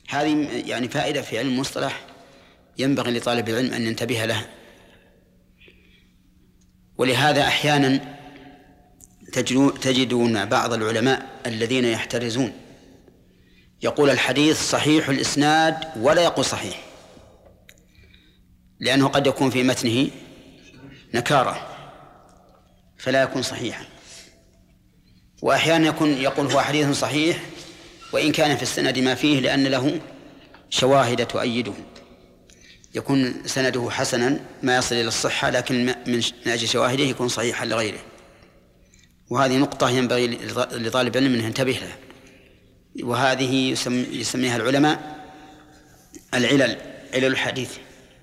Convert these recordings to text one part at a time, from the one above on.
هذه يعني فائدة في علم المصطلح ينبغي لطالب العلم أن ينتبه لها. ولهذا أحيانا تجدون بعض العلماء الذين يحترزون يقول الحديث صحيح الإسناد ولا يقول صحيح، لأنه قد يكون في متنه نكارة فلا يكون صحيحا. وأحيانا يقول هو حديث صحيح وإن كان في السند ما فيه لأن له شواهد تؤيده، يكون سنده حسنا ما يصل إلى الصحة، لكن من أجل شواهده يكون صحيحا لغيره. وهذه نقطة ينبغي لطالب العلم أن ينتبه لها، وهذه يسميها العلماء علل الحديث،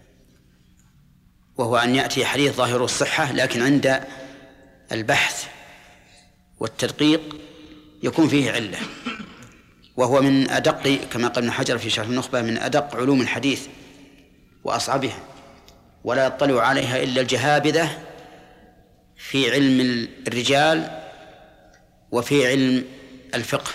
وهو أن يأتي حديث ظاهر الصحة لكن عند البحث والتدقيق يكون فيه علة، وهو من أدق، كما قال ابن حجر في شرح النخبة، من أدق علوم الحديث وأصعبها، ولا يطلع عليها إلا الجهابذة في علم الرجال وفي علم الفقه.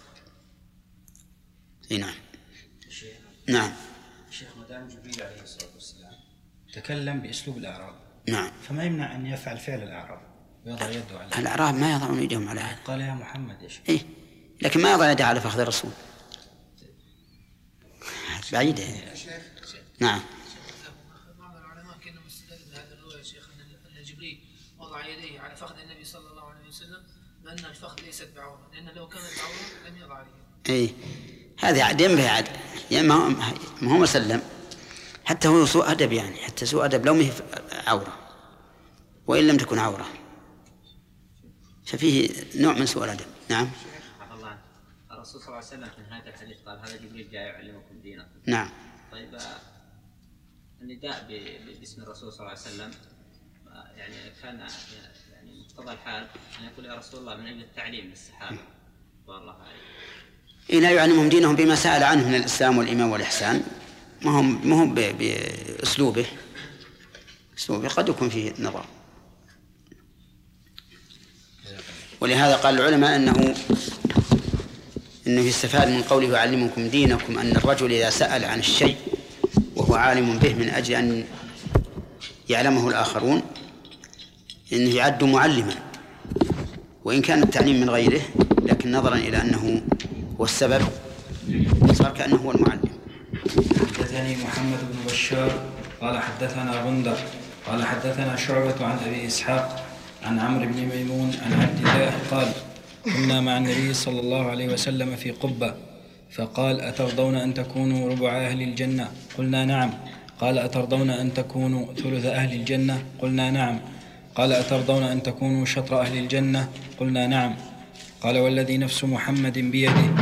نعم. نعم. شيخ مدام جبريل عليه الصلاة والسلام تكلم بأسلوب الأعراب، نعم، فما يمنع أن يفعل فعل الأعراب ويضع يده على الأعراب ما يضعون يدهم على هذا. قال يا محمد يا شيخ. إيه، لكن ما يضع يده على فخذ الرسول، بعيدة. نعم. بعض العلماء كانوا مستدلوا بهذا الرواية يا شيخ أن جبريل وضع يديه على فخذ النبي صلى الله عليه وسلم بأن الفخذ ليست بعورة، لأن لو كانت بعورة لم يضع عليه. إيه، هذا عدم به عد، يعني ما هو مسلم، حتى هو سوء أدب، يعني حتى سوء أدب لو مه عورة وإن لم تكن عورة ففيه نوع من سوء الأدب. نعم. الله الرسول صلى الله عليه وسلم في نهاية الحديث قال هذا جبريل جاء يعلمكم دينكم. نعم. طيب النداء باسم الرسول صلى الله عليه وسلم يعني كان يعني مقتضى الحال أن يقول يا رسول الله من أجل التعليم للصحابة والله عليه. إيه، لا يعلمهم دينهم بما سأل عنه من الإسلام والإيمان والإحسان، ما هم بأسلوبه، أسلوبه قد يكون فيه نظر. ولهذا قال العلماء أنه يستفاد من قوله يعلمكم دينكم أن الرجل إذا سأل عن الشيء وهو عالم به من أجل أن يعلمه الآخرون إنه يعد معلما، وإن كان التعليم من غيره، لكن نظرا إلى أنه هو السبب صار كأنه هو المعلم. حدثني محمد بن بشار قال حدثنا غندر قال حدثنا شعبة عن أبي إسحاق عن عمرو بن ميمون عن عبد الله قال كنا مع النبي صلى الله عليه وسلم في قبة فقال أترضون أن تكونوا ربع أهل الجنة؟ قلنا نعم. قال أترضون أن تكونوا ثلث أهل الجنة؟ قلنا نعم. قال أترضون أن تكونوا شطر أهل الجنة؟ قلنا نعم. قال والذي نفس محمد بيده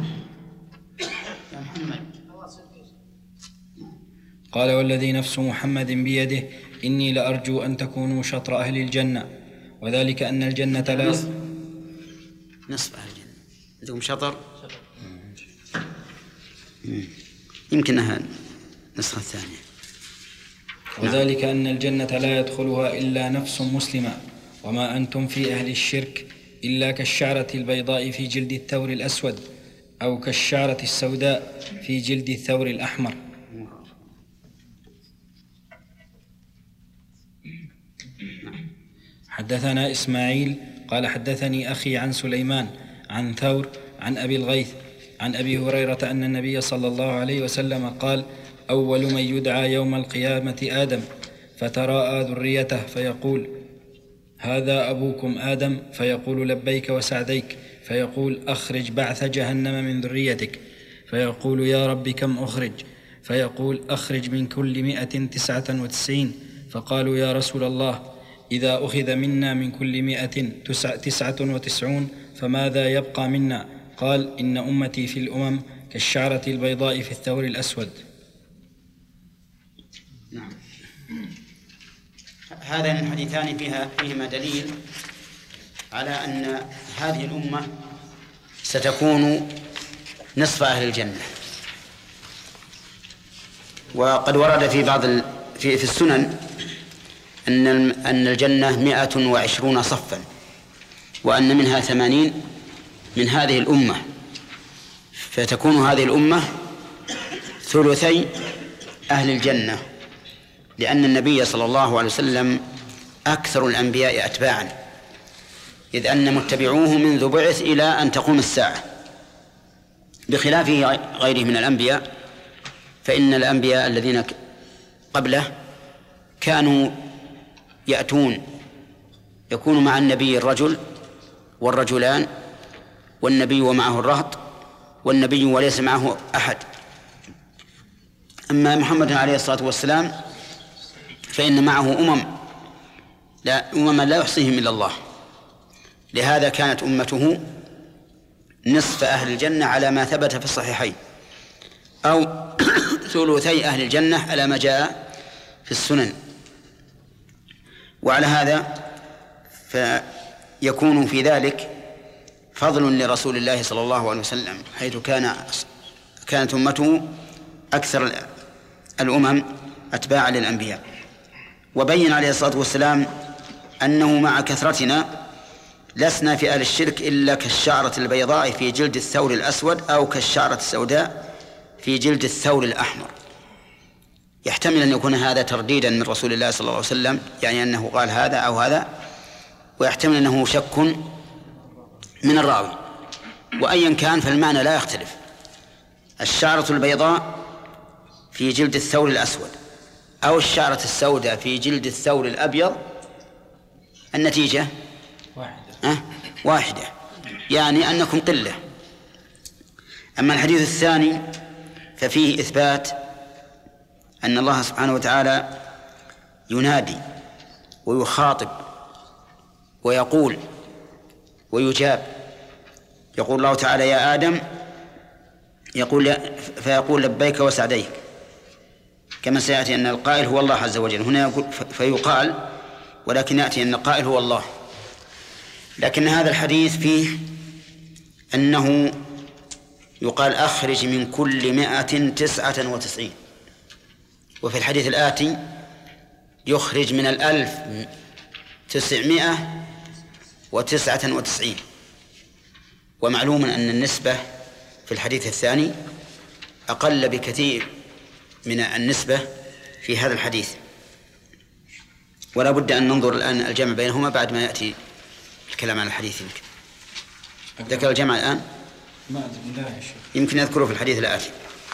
قال والذي نفس محمد بيده إني لأرجو أن تكونوا شطر أهل الجنة، وذلك أن الجنة لا نصف أهل الجنة، عندكم شطر يمكنها نسخة ثانية. وذلك أن الجنة لا يدخلها إلا نفس مسلمة، وما أنتم في أهل الشرك إلا كالشعرة البيضاء في جلد الثور الأسود أو كالشعرة السوداء في جلد الثور الأحمر. حدثنا إسماعيل قال حدثني أخي عن سليمان عن ثور عن أبي الغيث عن أبي هريرة أن النبي صلى الله عليه وسلم قال أول من يدعى يوم القيامة آدم فتراءى ذريته فيقول هذا أبوكم آدم فيقول لبيك وسعديك فيقول أخرج بعث جهنم من ذريتك فيقول يا رب كم أخرج فيقول أخرج من كل 199 فقالوا يا رسول الله إذا أخذ منا من كل 199 فماذا يبقى منا؟ قال إن أمتي في الأمم كالشعرة البيضاء في الثور الأسود. نعم. هذان الحديثان فيهما دليل على أن هذه الأمة ستكون نصف أهل الجنة. وقد ورد في بعض في السنن أن الجنة 120 صفا، وأن منها 80 من هذه الأمة، فتكون هذه الأمة ثلثي أهل الجنة، لأن النبي صلى الله عليه وسلم أكثر الأنبياء أتباعا، إذ أن متبعوه منذ بعث إلى أن تقوم الساعة، بخلاف غيره من الأنبياء، فإن الأنبياء الذين قبله كانوا يكون مع النبي الرجل والرجلان، والنبي ومعه الرهط، والنبي وليس معه أحد. أما محمد عليه الصلاة والسلام فإن معه أمما لا يحصيهم إلا الله، لهذا كانت أمته نصف أهل الجنة على ما ثبت في الصحيحين، أو ثلثي أهل الجنة على ما جاء في السنن. وعلى هذا فيكون في ذلك فضل لرسول الله صلى الله عليه وسلم، حيث كانت أمته أكثر الأمم أتباعا للأنبياء. وبين عليه الصلاة والسلام أنه مع كثرتنا لسنا في أهل الشرك إلا كالشعرة البيضاء في جلد الثور الأسود، أو كالشعرة السوداء في جلد الثور الأحمر. يحتمل أن يكون هذا ترديدا من رسول الله صلى الله عليه وسلم، يعني أنه قال هذا أو هذا، ويحتمل أنه شك من الراوي، وأيا كان فالمعنى لا يختلف. الشعرة البيضاء في جلد الثور الأسود أو الشعرة السوداء في جلد الثور الأبيض، النتيجة واحدة، يعني أنكم قلة. أما الحديث الثاني ففيه إثبات أن الله سبحانه وتعالى ينادي ويخاطب ويقول ويجاب. يقول الله تعالى يا آدم، فيقول لبيك وسعديك، كما سيأتي أن القائل هو الله عز وجل. هنا يقول فيقال، ولكن يأتي أن القائل هو الله. لكن هذا الحديث فيه أنه يقال أخرج من كل 199، وفي الحديث الآتي يخرج من 1999. ومعلوم أن النسبة في الحديث الثاني أقل بكثير من النسبة في هذا الحديث، ولا بد أن ننظر الآن الجمع بينهما بعد ما يأتي الكلام عن الحديث. ذكر الجمع الآن يمكن يذكره في الحديث الآتي.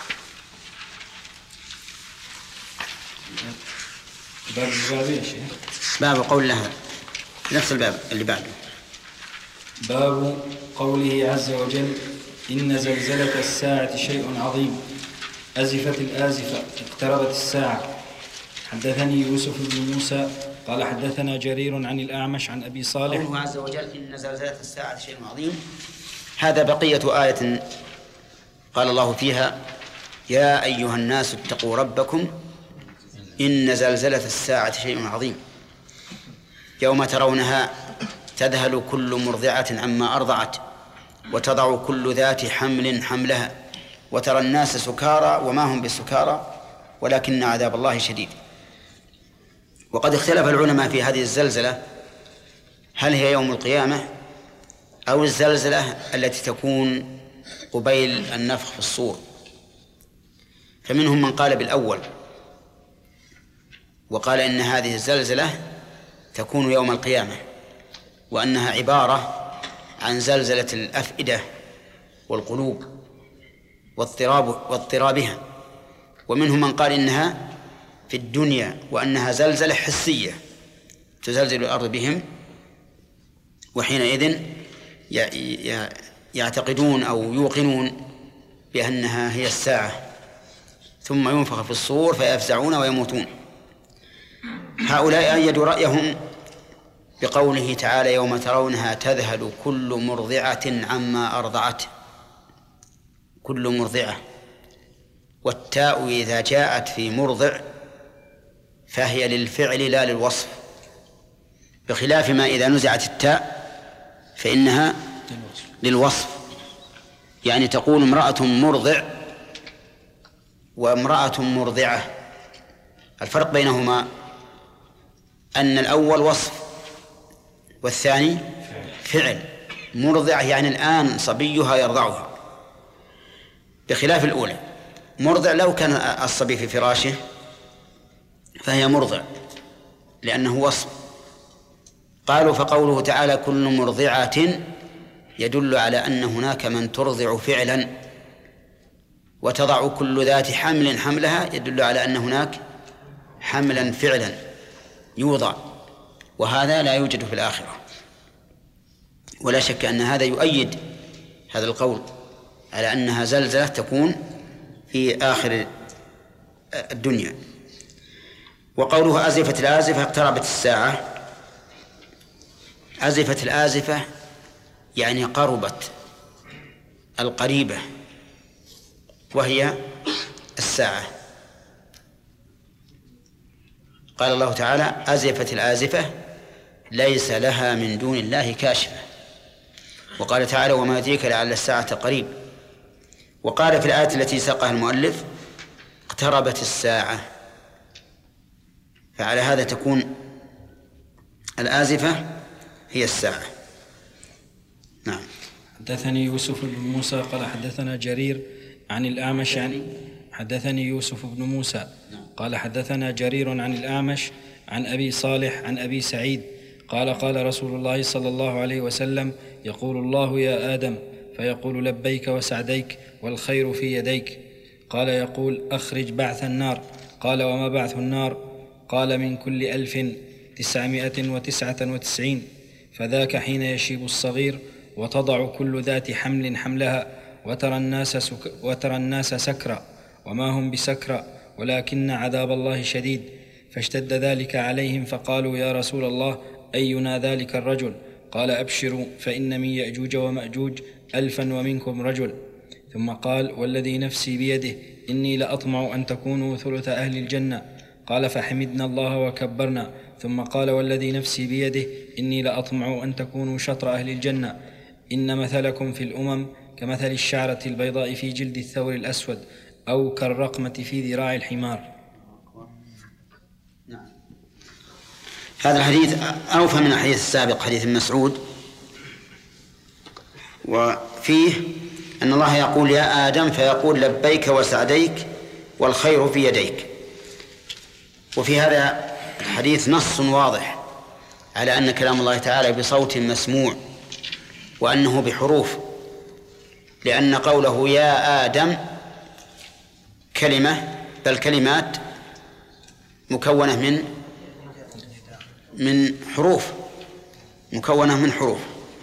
باب قول الله، نفس الباب اللي بعده، باب قوله عز وجل إن زلزلة الساعة شيء عظيم أزفت الآزفة اقتربت الساعة. حدثني يوسف بن موسى قال حدثنا جرير عن الأعمش عن أبي صالح. قوله عز وجل إن زلزلة الساعة شيء عظيم، هذا بقية آية قال الله فيها يا أيها الناس اتقوا ربكم إن زلزلة الساعة شيء عظيم يوم ترونها تذهل كل مرضعة عما أرضعت وتضع كل ذات حمل حملها وترى الناس سكارى وما هم بسكارى ولكن عذاب الله شديد. وقد اختلف العلماء في هذه الزلزلة، هل هي يوم القيامة أو الزلزلة التي تكون قبيل النفخ في الصور. فمنهم من قال بالأول وقال إن هذه الزلزلة تكون يوم القيامة، وأنها عبارة عن زلزلة الأفئدة والقلوب واضطرابها. ومنهم من قال إنها في الدنيا وأنها زلزلة حسية تزلزل الأرض بهم، وحينئذ يعتقدون أو يوقنون بأنها هي الساعة، ثم ينفخ في الصور فيفزعون ويموتون. هؤلاء أيدوا رأيهم بقوله تعالى يوم ترونها تذهل كل مرضعة عما أرضعت. كل مرضعة، والتاء إذا جاءت في مرضع فهي للفعل لا للوصف، بخلاف ما إذا نزعت التاء فإنها للوصف. يعني تقول امرأة مرضع وامرأة مرضعة، الفرق بينهما أن الأول وصف والثاني فعل. مرضع يعني الآن صبيها يرضعها، بخلاف الأولى. مرضع لو كان الصبي في فراشه فهي مرضع لأنه وصف. قالوا فقوله تعالى كل مرضعة يدل على أن هناك من ترضع فعلا، وتضع كل ذات حمل حملها يدل على أن هناك حملا فعلا يوضع، وهذا لا يوجد في الآخرة. ولا شك أن هذا يؤيد هذا القول على أنها زلزلة تكون في آخر الدنيا. وقوله أزفت الآزفة اقتربت الساعة، أزفت الآزفة يعني قربت القريبة، وهي الساعة. قال الله تعالى أزفت الآزفة ليس لها من دون الله كاشفة. وقال تعالى وما يدريك لعل الساعة قريب. وقال في الآية التي ساقها المؤلف اقتربت الساعة، فعلى هذا تكون الآزفة هي الساعة. نعم. حدثني يوسف بن موسى قال حدثنا جرير عن الأعمش حدثني يوسف بن موسى قال حدثنا جرير عن الأعمش عن أبي صالح عن أبي سعيد قال قال رسول الله صلى الله عليه وسلم يقول الله يا آدم فيقول لبيك وسعديك والخير في يديك. قال يقول أخرج بعث النار. قال وما بعث النار؟ قال من كل 1999 فذاك حين يشيب الصغير وتضع كل ذات حمل حملها وترى الناس سكرى وما هم بسكرى ولكن عذاب الله شديد. فاشتد ذلك عليهم فقالوا يا رسول الله أينا ذلك الرجل؟ قال أبشروا فإن من يأجوج ومأجوج 1000 ومنكم رجل. ثم قال والذي نفسي بيده إني لأطمع أن تكونوا ثلث أهل الجنة. قال فحمدنا الله وكبرنا. ثم قال والذي نفسي بيده إني لأطمع أن تكونوا شطر أهل الجنة. إن مثلكم في الأمم كمثل الشعرة البيضاء في جلد الثور الأسود أو كالرقمة في ذراع الحمار. هذا الحديث أوفى من الحديث السابق حديث ابن مسعود، وفيه أن الله يقول يا آدم فيقول لبيك وسعديك والخير في يديك. وفي هذا الحديث نص واضح على أن كلام الله تعالى بصوت مسموع وأنه بحروف، لأن قوله يا آدم كلمة بل كلمات مكونة من حروف، مكونة من حروف،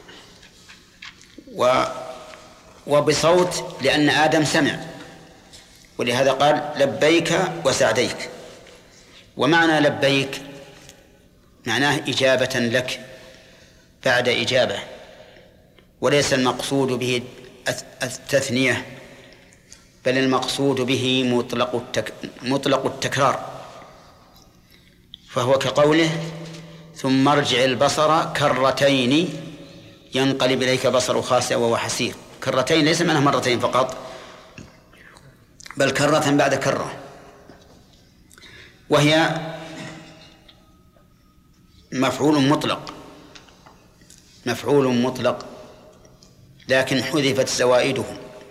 وبصوت لأن آدم سمع، ولهذا قال لبيك وسعديك. ومعنى لبيك معناه إجابة لك بعد إجابة، وليس المقصود به التثنية، بل المقصود به مطلق التكرار، فهو كقوله ثم ارجع البصر كرتين ينقلب إليك بصر خاسئ وهو حسير. كرتين ليس معناه مرتين فقط، بل كرة بعد كرة، وهي مفعول مطلق لكن حذفت زوائده،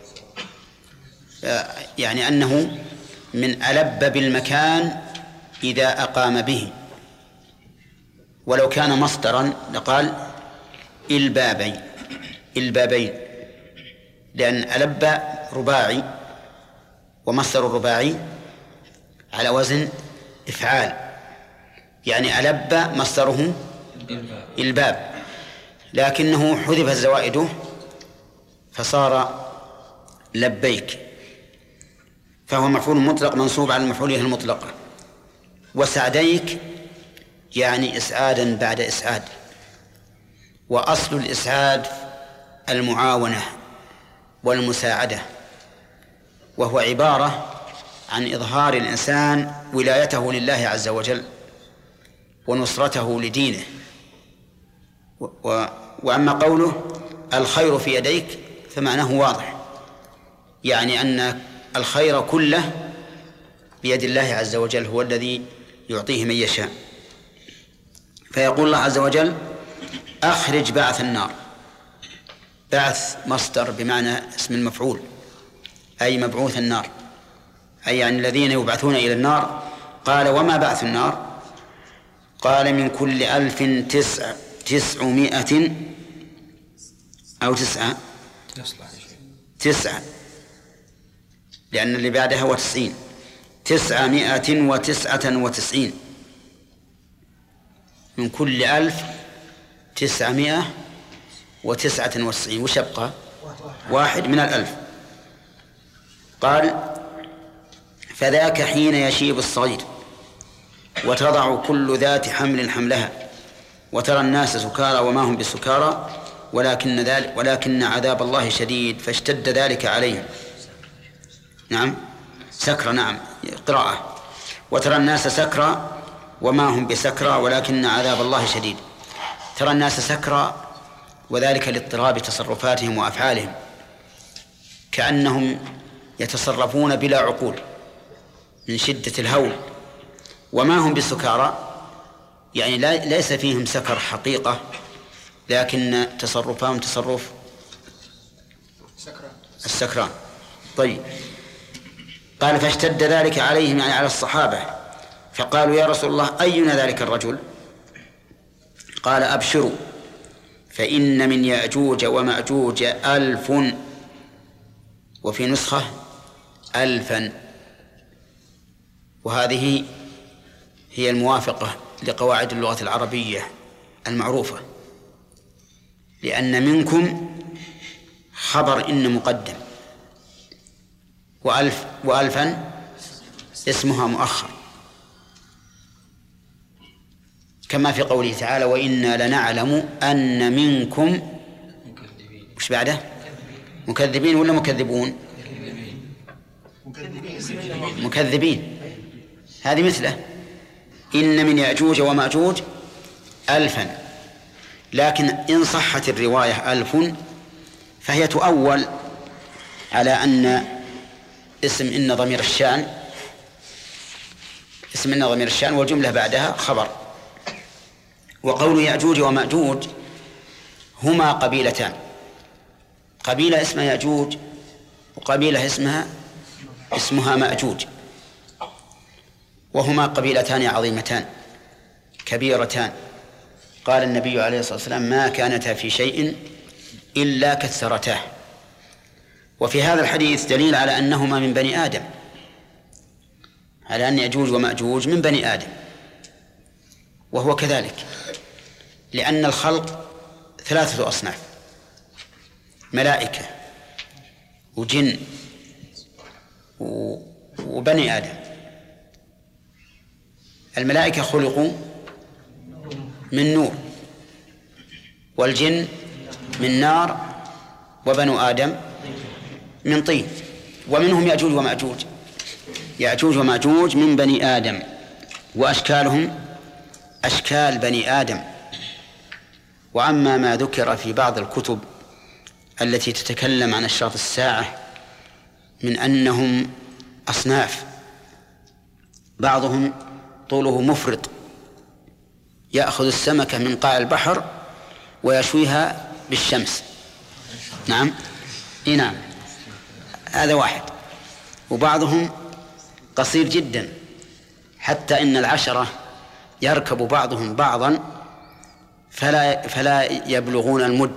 يعني أنه من ألب بالمكان إذا أقام به. ولو كان مصدرا لقال البابين، لأن ألب رباعي، ومصدر الرباعي على وزن إفعال، يعني ألب مصدره الباب، لكنه حذف زوائده فصار لبيك، فهو مفعول مطلق منصوب على مفعوله المطلق. وسعديك يعني إسعادا بعد إسعاد، وأصل الإسعاد المعاونة والمساعدة، وهو عبارة عن إظهار الإنسان ولايته لله عز وجل ونصرته لدينه. وأما قوله الخير في يديك فمعناه واضح، يعني أن الخير كله بيد الله عز وجل، هو الذي يعطيه من يشاء. فيقول الله عز وجل أخرج بعث النار. بعث مصدر بمعنى اسم المفعول، أي مبعوث النار. أي يعني الذين يبعثون إلى النار. قال وما بعث النار؟ قال من كل 1900 أو 9 لأن اللي بعدها هو 90 999 من كل 1999 وش يبقى؟ 1 من 1000. قال فذاك حين يشيب الصغير وتضع كل ذات حمل حملها وترى الناس سكارى وما هم بسكارى ولكن عذاب الله شديد فاشتد ذلك عليهم. نعم سكرى، نعم قراءة. وترى الناس سكرى وما هم بسكرى ولكن عذاب الله شديد. ترى الناس سكرى وذلك لاضطراب تصرفاتهم وأفعالهم، كأنهم يتصرفون بلا عقول من شدة الهول. وما هم بسكارى يعني ليس فيهم سكر حقيقة، لكن تصرفهم تصرف السكران. طيب قال فاشتد ذلك عليهم يعني على الصحابة، فقالوا يا رسول الله أينا ذلك الرجل؟ قال أبشروا فإن من يأجوج ومأجوج 1000 وفي نسخة 1000، وهذه هي الموافقة لقواعد اللغة العربية المعروفة، لأن منكم خبر إن مقدم، وألفا اسمها مؤخر، كما في قوله تعالى وإنا لنعلم أن منكم وش بعده؟ مكذبين ولا مكذبون؟ مكذبين. هذه مثله إن من يأجوج ومأجوج 1000، لكن إن صحت الرواية 1000 فهي تؤول على أن اسم إن ضمير الشأن والجملة بعدها خبر. وقول يأجوج ومأجوج هما قبيلتان، قبيلة اسمها يأجوج وقبيلة اسمها مأجوج، وهما قبيلتان عظيمتان كبيرتان. قال النبي عليه الصلاة والسلام ما كانتا في شيء إلا كثرتاه. وفي هذا الحديث دليل على أنهما من بني آدم، على أن يأجوج ومأجوج من بني آدم، وهو كذلك، لأن الخلق 3 أصناف: ملائكة وجن وبني آدم. الملائكة خلقوا من نور، والجن من نار، وبنو آدم من طين. ومنهم يأجوج ومأجوج من بني آدم، وأشكالهم أشكال بني آدم. وأما ما ذكر في بعض الكتب التي تتكلم عن أشراط الساعة من أنهم أصناف، بعضهم طوله مفرط يأخذ السمكة من قاع البحر ويشويها بالشمس. نعم نعم، هذا واحد. وبعضهم قصير جدا حتى إن العشرة يركب بعضهم بعضا فلا يبلغون المد،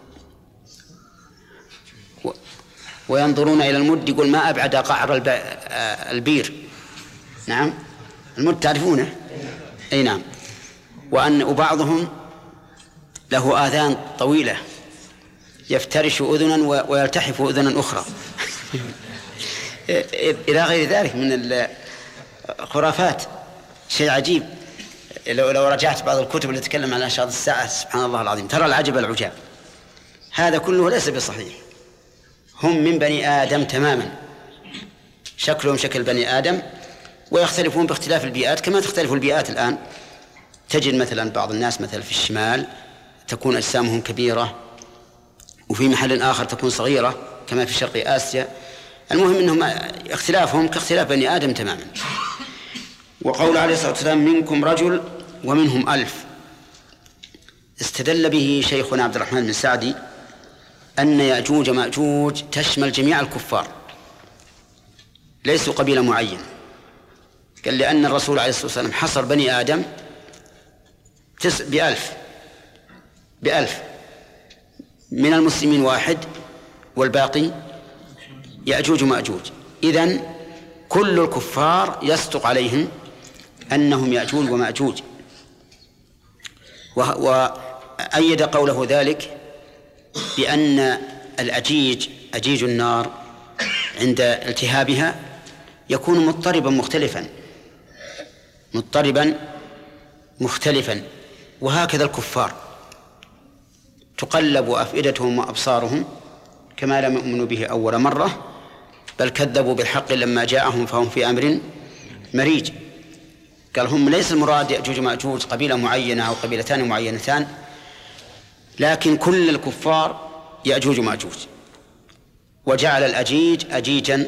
وينظرون إلى المد يقول ما أبعد قعر البير. نعم المد تعرفونه؟ أي نعم. وبعضهم له آذان طويلة يفترش أذنا ويلتحف أذنا أخرى إلى غير ذلك من الخرافات. شيء عجيب. لو رجعت بعض الكتب اللي تتكلم عن أشراط الساعة سبحان الله العظيم ترى العجب العجاب. هذا كله ليس بصحيح. هم من بني آدم تماما، شكلهم شكل بني آدم، ويختلفون باختلاف البيئات كما تختلف البيئات الآن. تجد مثلا بعض الناس مثلا في الشمال تكون أجسامهم كبيرة، وفي محل آخر تكون صغيرة كما في شرق آسيا. المهم أنهم اختلافهم كاختلاف بني آدم تماما. وقول عليه الصلاة والسلام منكم رجل ومنهم 1000 استدل به شيخنا عبد الرحمن بن سعدي أن يأجوج ومأجوج تشمل جميع الكفار، ليسوا قبيلة معينة. قال لأن الرسول عليه الصلاة والسلام حصر بني آدم ب1000 من المسلمين 1 والباقي يأجوج ومأجوج. إذن كل الكفار يصدق عليهم أنهم يأجوج ومأجوج. وأيد قوله ذلك بأن أجيج النار عند التهابها يكون مضطربا مختلفا، وهكذا الكفار تقلب أفئدتهم وأبصارهم كما لم يؤمنوا به أول مرة، بل كذبوا بالحق لما جاءهم فهم في أمر مريج. قال هم ليس المراد يأجوج ومأجوج قبيلة معينة أو قبيلتان معينتان، لكن كل الكفار يأجوج ومأجوج. وجعل الأجيج أجيجا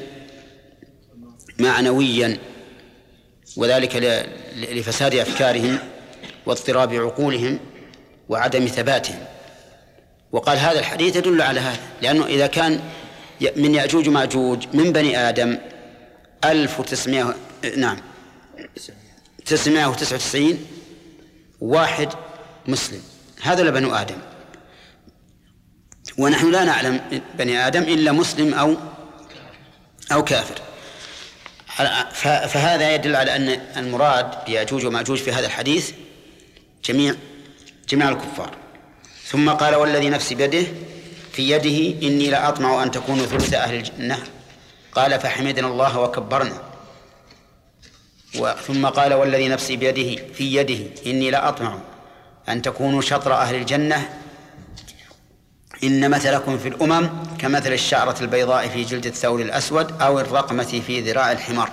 معنويا، وذلك لفساد أفكارهم واضطراب عقولهم وعدم ثباتهم. وقال هذا الحديث يدل على هذا، لأنه إذا كان من يأجوج ومأجوج من بني آدم 999 واحد مسلم، هذا لبنو آدم، ونحن لا نعلم بني آدم إلا مسلم أو كافر. فهذا يدل على أن المراد بيأجوج ومأجوج في هذا الحديث جميع الكفار. ثم قال والذي نفسي بيده في يده إني لأطمع أن تكونوا ثلث أهل الجنة، قال فحمدنا الله وكبرنا. ثم قال والذي نفسي بيده في يده إني لأطمع أن تكونوا شطر أهل الجنة، إن مثلكم في الأمم كمثل الشعرة البيضاء في جلد الثور الأسود أو الرقمة في ذراع الحمار.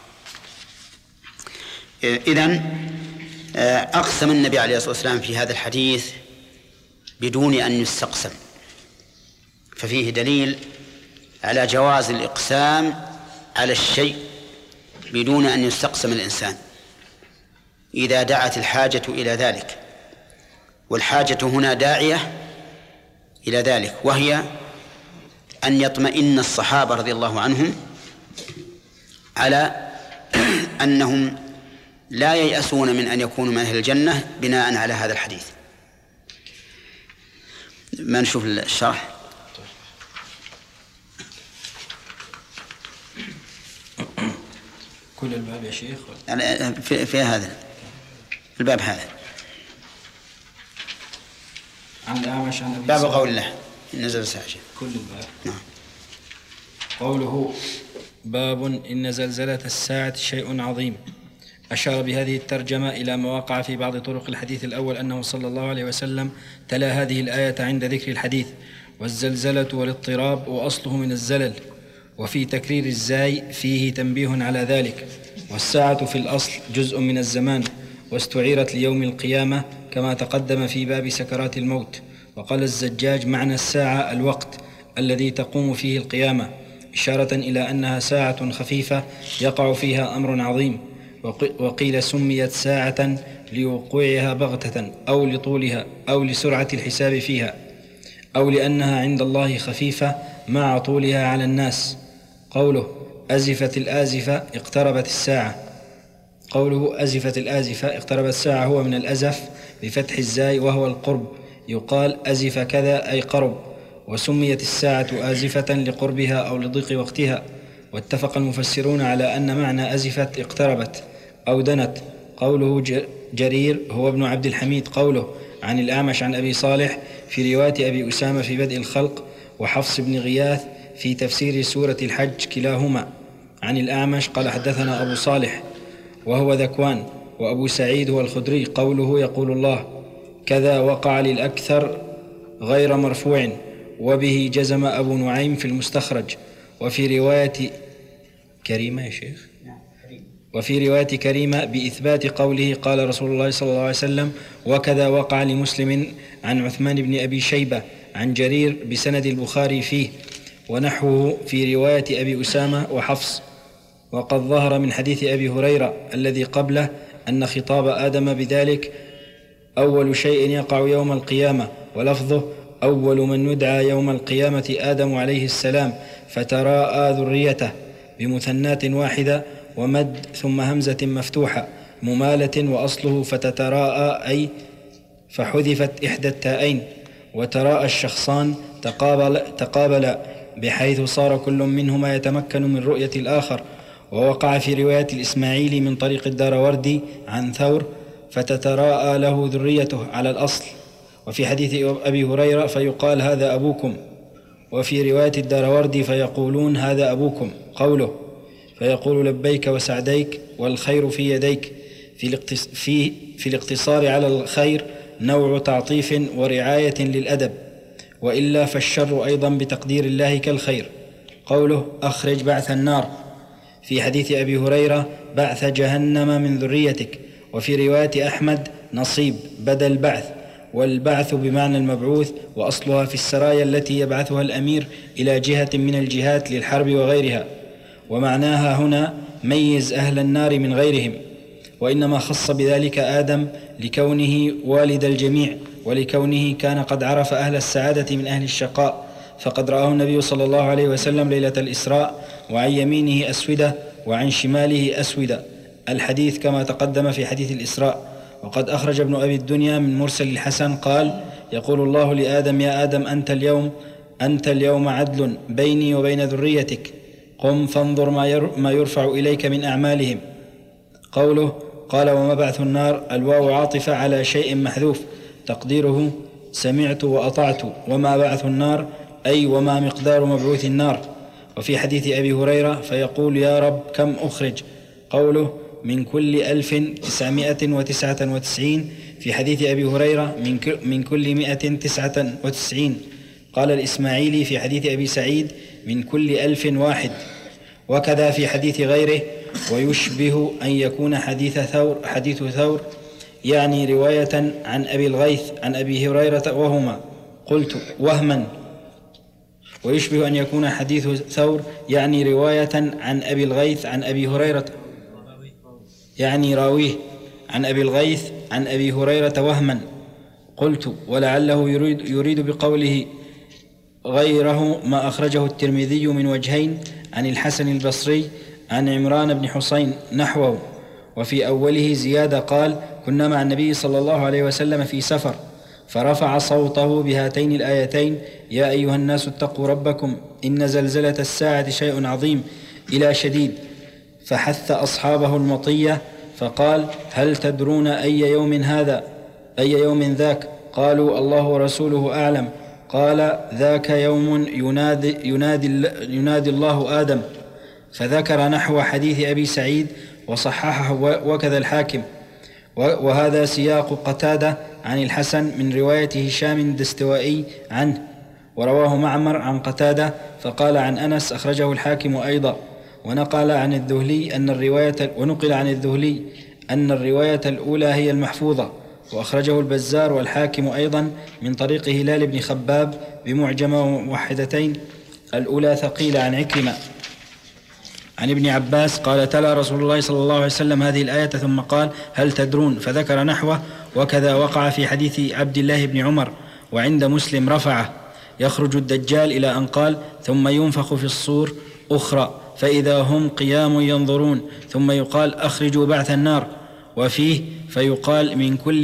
إذن أقسم النبي عليه الصلاة والسلام في هذا الحديث بدون أن يستقسم، ففيه دليل على جواز الإقسام على الشيء بدون أن يستقسم الإنسان إذا دعت الحاجة إلى ذلك. والحاجة هنا داعية إلى ذلك، وهي أن يطمئن الصحابة رضي الله عنهم على أنهم لا ييأسون من أن يكونوا من أهل الجنة بناء على هذا الحديث. ما نشوف الشرح. كل الباب يا شيخ في هذا الباب هذا عن الأعمش عن أبي باب قول الله نزل ساجد كل الباب. نعم. قوله باب إن زلزلة الساعة شيء عظيم. أشار بهذه الترجمة إلى ما وقع في بعض طرق الحديث الأول أنه صلى الله عليه وسلم تلا هذه الآية عند ذكر الحديث، والزلزلة والاضطراب وأصله من الزلل، وفي تكرير الزاي فيه تنبيه على ذلك. والساعة في الأصل جزء من الزمان، واستعيرت ليوم القيامة كما تقدم في باب سكرات الموت. وقال الزجاج معنى الساعة الوقت الذي تقوم فيه القيامة، إشارة إلى أنها ساعة خفيفة يقع فيها أمر عظيم. وقيل سميت ساعة لوقوعها بغتة أو لطولها أو لسرعة الحساب فيها أو لأنها عند الله خفيفة مع طولها على الناس. قوله أزفت الآزفة اقتربت الساعة. قوله أزفت الآزفة اقتربت الساعة هو من الأزف بفتح الزاي وهو القرب، يقال أزف كذا أي قرب. وسميت الساعة آزفة لقربها أو لضيق وقتها. واتفق المفسرون على أن معنى أزفت اقتربت أو دنت. قوله جرير هو ابن عبد الحميد. قوله عن الأعمش عن أبي صالح في رواية أبي أسامة في بدء الخلق، وحفص بن غياث في تفسير سورة الحج كلاهما. عن الأعمش قال حدثنا أبو صالح وهو ذكوان، وأبو سعيد هو الخدري. قوله يقول الله كذا وقع للأكثر غير مرفوع، وبه جزم أبو نعيم في المستخرج. وفي رواية كريمة يا شيخ، وفي رواية كريمة بإثبات قوله قال رسول الله صلى الله عليه وسلم وكذا وقع لمسلم عن عثمان بن أبي شيبة عن جرير بسند البخاري فيه، ونحوه في رواية أبي أسامة وحفص. وقد ظهر من حديث أبي هريرة الذي قبله أن خطاب آدم بذلك أول شيء يقع يوم القيامة، ولفظه أول من يدعى يوم القيامة آدم عليه السلام فتراءى ذريته، بمثنات واحدة ومد ثم همزة مفتوحة ممالة، وأصله فتتراءى أي فحذفت إحدى التاءين. وتراءى الشخصان تقابل بحيث صار كل منهما يتمكن من رؤية الآخر. ووقع في رواية الإسماعيلي من طريق الداروردي عن ثور فتتراءى له ذريته على الأصل. وفي حديث أبي هريرة فيقال هذا أبوكم. وفي رواية الداروردي فيقولون هذا أبوكم قوله فيقول لبيك وسعديك والخير في يديك. في الاقتصار على الخير نوع تعطيف ورعاية للأدب، وإلا فالشر أيضا بتقدير الله كالخير. قوله أخرج بعث النار. في حديث أبي هريرة بعث جهنم من ذريتك. وفي رواية أحمد نصيب بدل بعث، والبعث بمعنى المبعوث، وأصلها في السرايا التي يبعثها الأمير إلى جهة من الجهات للحرب وغيرها. ومعناها هنا ميز أهل النار من غيرهم، وإنما خص بذلك آدم لكونه والد الجميع، ولكونه كان قد عرف أهل السعادة من أهل الشقاء، فقد رآه النبي صلى الله عليه وسلم ليلة الإسراء، وعن يمينه أسودة وعن شماله أسودة، الحديث كما تقدم في حديث الإسراء. وقد أخرج ابن أبي الدنيا من مرسل الحسن قال يقول الله لآدم يا آدم أنت اليوم عدل بيني وبين ذريتك، قم فانظر ما يرفع إليك من أعمالهم. قوله قال وما بعث النار، الواو عاطفة على شيء محذوف تقديره سمعت وأطعت، وما بعث النار أي وما مقدار مبعوث النار. وفي حديث أبي هريرة فيقول يا رب كم أخرج، قوله من كل 1999. في حديث أبي هريرة من كل 199. قال الإسماعيلي في حديث أبي سعيد من كل 1001. وكذا في حديث غيره ويشبه أن يكون حديث ثور يعني رواية عن أبي الغيث عن أبي هريرة وهما قلت وهما، ويشبه أن يكون حديث ثور يعني رواية عن أبي الغيث عن أبي هريرة يعني راويه عن أبي الغيث عن أبي هريرة وهما قلت، ولعله يريد بقوله غيره ما أخرجه الترمذي من وجهين عن الحسن البصري عن عمران بن حسين نحوه. وفي أوله زيادة قال كنا مع النبي صلى الله عليه وسلم في سفر فرفع صوته بهاتين الآيتين يا أيها الناس اتقوا ربكم إن زلزلة الساعة شيء عظيم إلى شديد، فحث أصحابه المطية فقال هل تدرون أي يوم هذا أي يوم ذاك؟ قالوا الله ورسوله أعلم. قال ذاك يوم ينادي الله آدم، فذكر نحو حديث أبي سعيد وصححه وكذا الحاكم. وهذا سياق قتادة عن الحسن من رواية هشام الدستوائي عنه، ورواه معمر عن قتادة فقال عن أنس أخرجه الحاكم أيضا. ونقل عن الذهلي أن الرواية الأولى هي المحفوظة، وأخرجه البزار والحاكم أيضا من طريق هلال بن خباب بمعجمة وموحدتين، الأولى ثقيلة عن عكرمة عن ابن عباس قال تلا رسول الله صلى الله عليه وسلم هذه الآية ثم قال هل تدرون فذكر نحوه. وكذا وقع في حديث عبد الله بن عمر وعند مسلم رفعه يخرج الدجال إلى أن قال ثم ينفخ في الصور أخرى فإذا هم قيام ينظرون ثم يقال أخرجوا بعث النار، وفيه فيقال من كل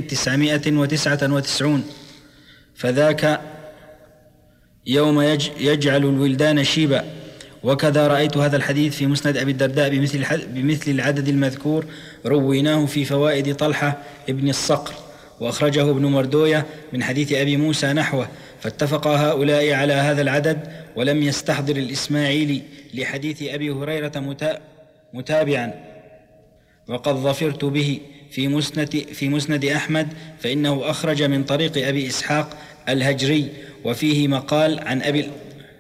1999 فذاك يوم يجعل الولدان شيبا. وكذا رأيت هذا الحديث في مسند أبي الدرداء بمثل العدد المذكور، رويناه في فوائد طلحة ابن الصقر، وأخرجه ابن مردوية من حديث أبي موسى نحوه، فاتفق هؤلاء على هذا العدد، ولم يستحضر الإسماعيلي لحديث أبي هريرة متابعا. وقد ظفرت به في مسند أحمد، فإنه أخرج من طريق أبي إسحاق الهجري، وفيه مقال عن أبي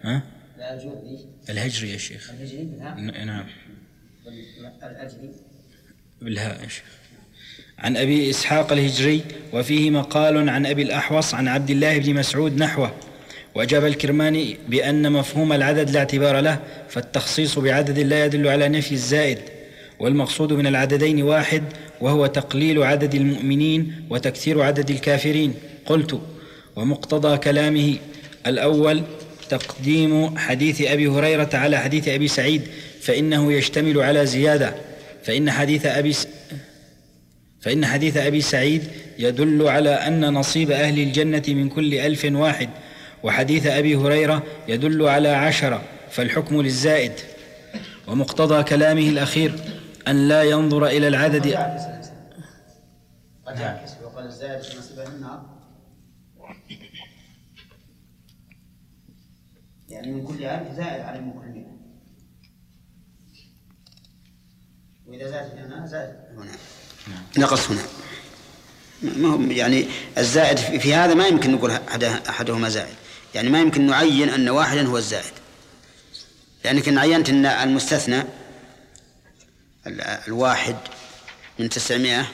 الهجري يا شيخ. نعم بالهاء يا شيخ. عن أبي إسحاق الهجري، وفيه مقال عن أبي الأحوص عن عبد الله بن مسعود نحوه. وأجاب الكرماني بأن مفهوم العدد لا اعتبار له، فالتخصيص بعدد لا يدل على نفي الزائد، والمقصود من العددين واحد، وهو تقليل عدد المؤمنين وتكثير عدد الكافرين. قلت ومقتضى كلامه الأول تقديم حديث أبي هريرة على حديث أبي سعيد فإنه يشتمل على زيادة، فإن حديث أبي سعيد يدل على أن نصيب أهل الجنة من كل 1000 واحد، وحديث أبي هريرة يدل على 10، فالحكم للزائد. ومقتضى كلامه الأخير أن لا ينظر إلى العدد. قد يعكس وقال الزائد في نصيبه من النار، يعني من كل 1000 زائد على من كل 100، وإذا زاد هنا زاد هنا نقص هنا. ما هو يعني الزائد في هذا ما يمكن نقول أحدهما زائد، يعني ما يمكن نعين أن واحدا هو الزائد، لأنك إن عينت أن المستثنى الواحد من 900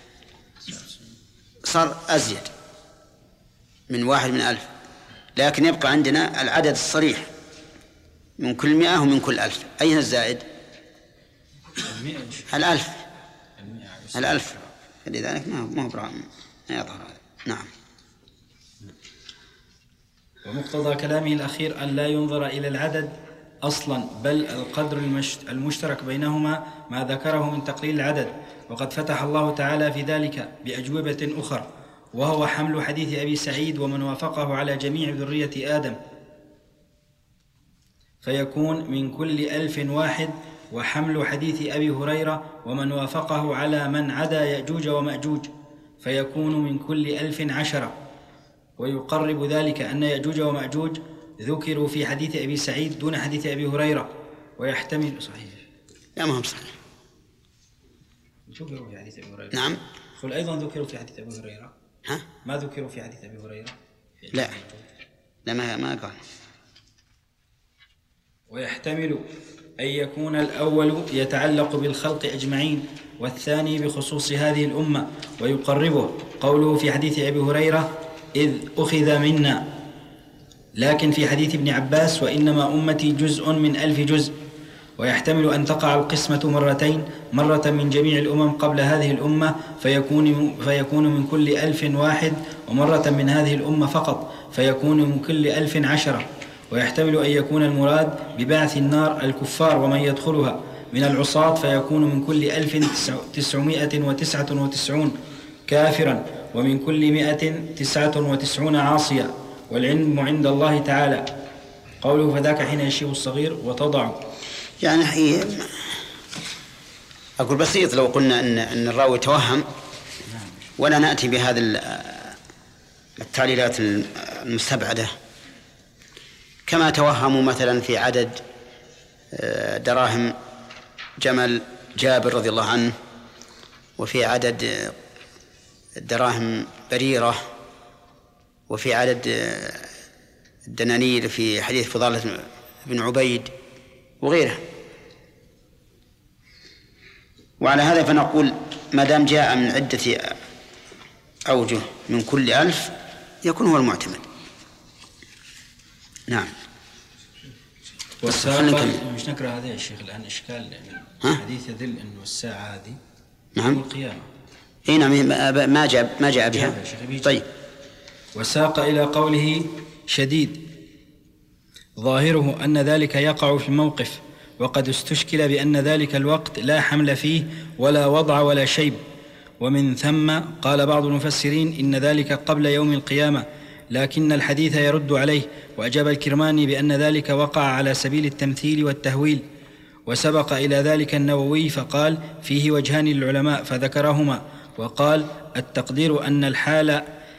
صار أزيد من 1 من 1000، لكن يبقى عندنا العدد الصريح من كل 100 ومن كل 1000. أين الزائد؟ 1000. فلذلك ما هو ما يظهر هذا. نعم. ومقتضى كلامه الأخير أن لا ينظر إلى العدد أصلا، بل القدر المشترك بينهما ما ذكره من تقليل العدد، وقد فتح الله تعالى في ذلك بأجوبة أخرى، وهو حمل حديث أبي سعيد ومن وافقه على جميع ذرية آدم، فيكون من كل 1000 واحد، وحمل حديث أبي هريرة ومن وافقه على من عدا يأجوج ومأجوج، فيكون من كل 1000 10. ويقرب ذلك أن يأجوج ومأجوج ذكروا في حديث أبي سعيد دون حديث أبي هريرة، ويحتمل صحيح. لا ما هو صحيح. ذكروا في حديث أبي هريرة. نعم. قل أيضا ذكروا في حديث أبي هريرة. ها؟ ما ذكروا في حديث أبي هريرة؟ لا ما قال. ويحتمل أن يكون الأول يتعلق بالخلق أجمعين، والثاني بخصوص هذه الأمة، ويقربه قوله في حديث أبي هريرة إذ أخذ منا، لكن في حديث ابن عباس وإنما أمتي جزء من 1000 جزء. ويحتمل أن تقع القسمة مرتين، مرة من جميع الأمم قبل هذه الأمة فيكون من كل 1000 واحد، ومرة من هذه الأمة فقط فيكون من كل 1000 10. ويحتمل أن يكون المراد ببعث النار الكفار ومن يدخلها من العصاة، فيكون من كل 1999 كافرا، ومن كل 199 عاصيا، والعلم عند الله تعالى. قوله فذاك حين يشيب الصغير وتضع، يعني أقول بسيط لو قلنا أن الراوي توهم، ولا نأتي بهذا التعليلات المستبعدة، كما توهموا مثلا في عدد دراهم جمل جابر رضي الله عنه، وفي عدد دراهم بريرة، وفي عدد الدنانير في حديث فضالة بن عبيد وغيره. وعلى هذا فنقول ما دام جاء من عدة أوجه من كل 1000 يكون هو المعتمد. نعم. مش نكره هذا يا شيخ الآن إشكال الحديث يدل أنه الساعة هذه نعم القيامة. اي نعم ما جاء بها. طيب. وساق إلى قوله شديد ظاهره أن ذلك يقع في الموقف، وقد استشكل بأن ذلك الوقت لا حمل فيه ولا وضع ولا شيب، ومن ثم قال بعض المفسرين إن ذلك قبل يوم القيامة، لكن الحديث يرد عليه. وأجاب الكرماني بأن ذلك وقع على سبيل التمثيل والتهويل. وسبق إلى ذلك النووي فقال فيه وجهان للعلماء فذكرهما، وقال التقدير أن الحال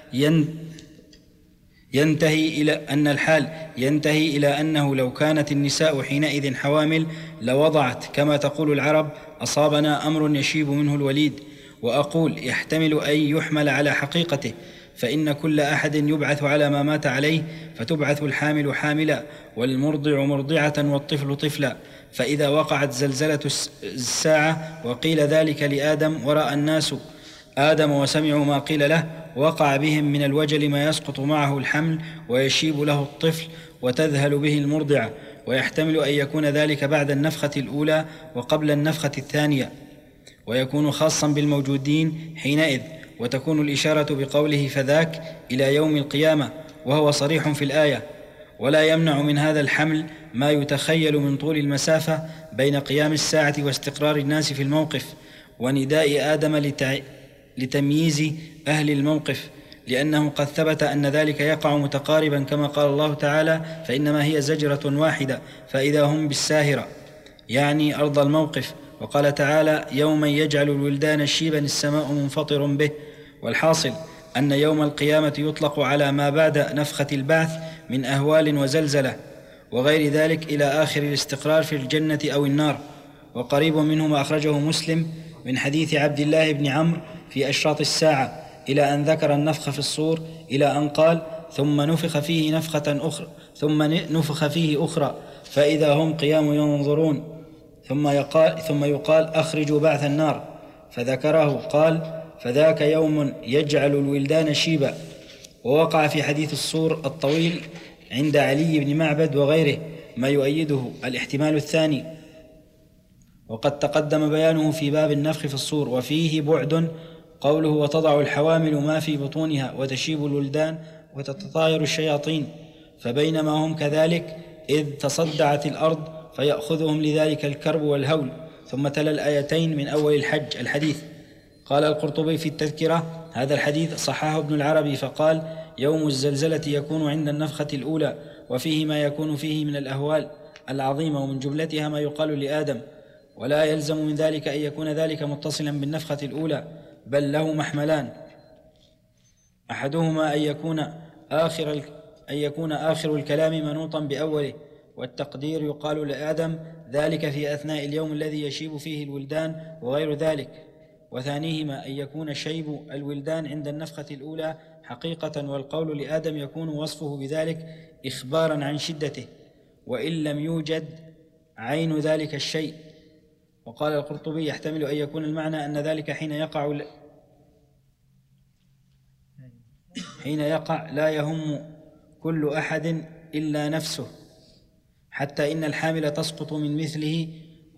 ينتهي إلى أنه لو كانت النساء حينئذ حوامل لوضعت، كما تقول العرب أصابنا أمر يشيب منه الوليد. وأقول يحتمل أن يحمل على حقيقته، فإن كل أحد يبعث على ما مات عليه، فتبعث الحامل حاملا والمرضع مرضعة والطفل طفلا. فإذا وقعت زلزلة الساعة وقيل ذلك لآدم ورأى الناس آدم وسمعوا ما قيل له، وقع بهم من الوجل ما يسقط معه الحمل ويشيب له الطفل وتذهل به المرضعة. ويحتمل أن يكون ذلك بعد النفخة الأولى وقبل النفخة الثانية، ويكون خاصا بالموجودين حينئذ. وتكون الإشارة بقوله فذاك إلى يوم القيامة، وهو صريح في الآية. ولا يمنع من هذا الحمل ما يتخيل من طول المسافة بين قيام الساعة واستقرار الناس في الموقف ونداء آدم لتمييز أهل الموقف، لأنه قد ثبت أن ذلك يقع متقاربا كما قال الله تعالى: فإنما هي زجرة واحدة فإذا هم بالساهرة، يعني أرض الموقف. وقال تعالى: يوما يجعل الولدان شيبا السماء منفطر به. والحاصل أن يوم القيامة يطلق على ما بعد نفخة البعث من أهوال وزلزلة وغير ذلك إلى آخر الاستقرار في الجنة أو النار. وقريب منه ما أخرجه مسلم من حديث عبد الله بن عمرو في أشراط الساعة إلى أن ذكر النفخ في الصور إلى أن قال: ثم نفخ فيه أخرى فإذا هم قيام ينظرون، ثم يقال: أخرجوا بعث النار، فذكره قال: فذاك يوم يجعل الولدان شيبا. ووقع في حديث الصور الطويل عند علي بن معبد وغيره ما يؤيده الاحتمال الثاني، وقد تقدم بيانه في باب النفخ في الصور. وفيه بعد قوله: وتضع الحوامل ما في بطونها وتشيب الولدان وتتطاير الشياطين، فبينما هم كذلك إذ تصدعت الأرض فيأخذهم لذلك الكرب والهول. ثم تلا الآيتين من أول الحج الحديث. قال القرطبي في التذكرة: هذا الحديث صححه ابن العربي فقال: يوم الزلزلة يكون عند النفخة الأولى، وفيه ما يكون فيه من الأهوال العظيمة، ومن جملتها ما يقال لآدم، ولا يلزم من ذلك أن يكون ذلك متصلا بالنفخة الأولى، بل له محملان: أحدهما أن يكون آخر الكلام منوطا بأوله، والتقدير يقال لآدم ذلك في أثناء اليوم الذي يشيب فيه الولدان وغير ذلك. وثانيهما أن يكون شيب الولدان عند النفخة الأولى حقيقة، والقول لآدم يكون وصفه بذلك إخبارا عن شدته، وإن لم يوجد عين ذلك الشيء. وقال القرطبي: يحتمل أن يكون المعنى أن ذلك حين يقع لا يهم كل أحد إلا نفسه، حتى إن الحامل تسقط من مثله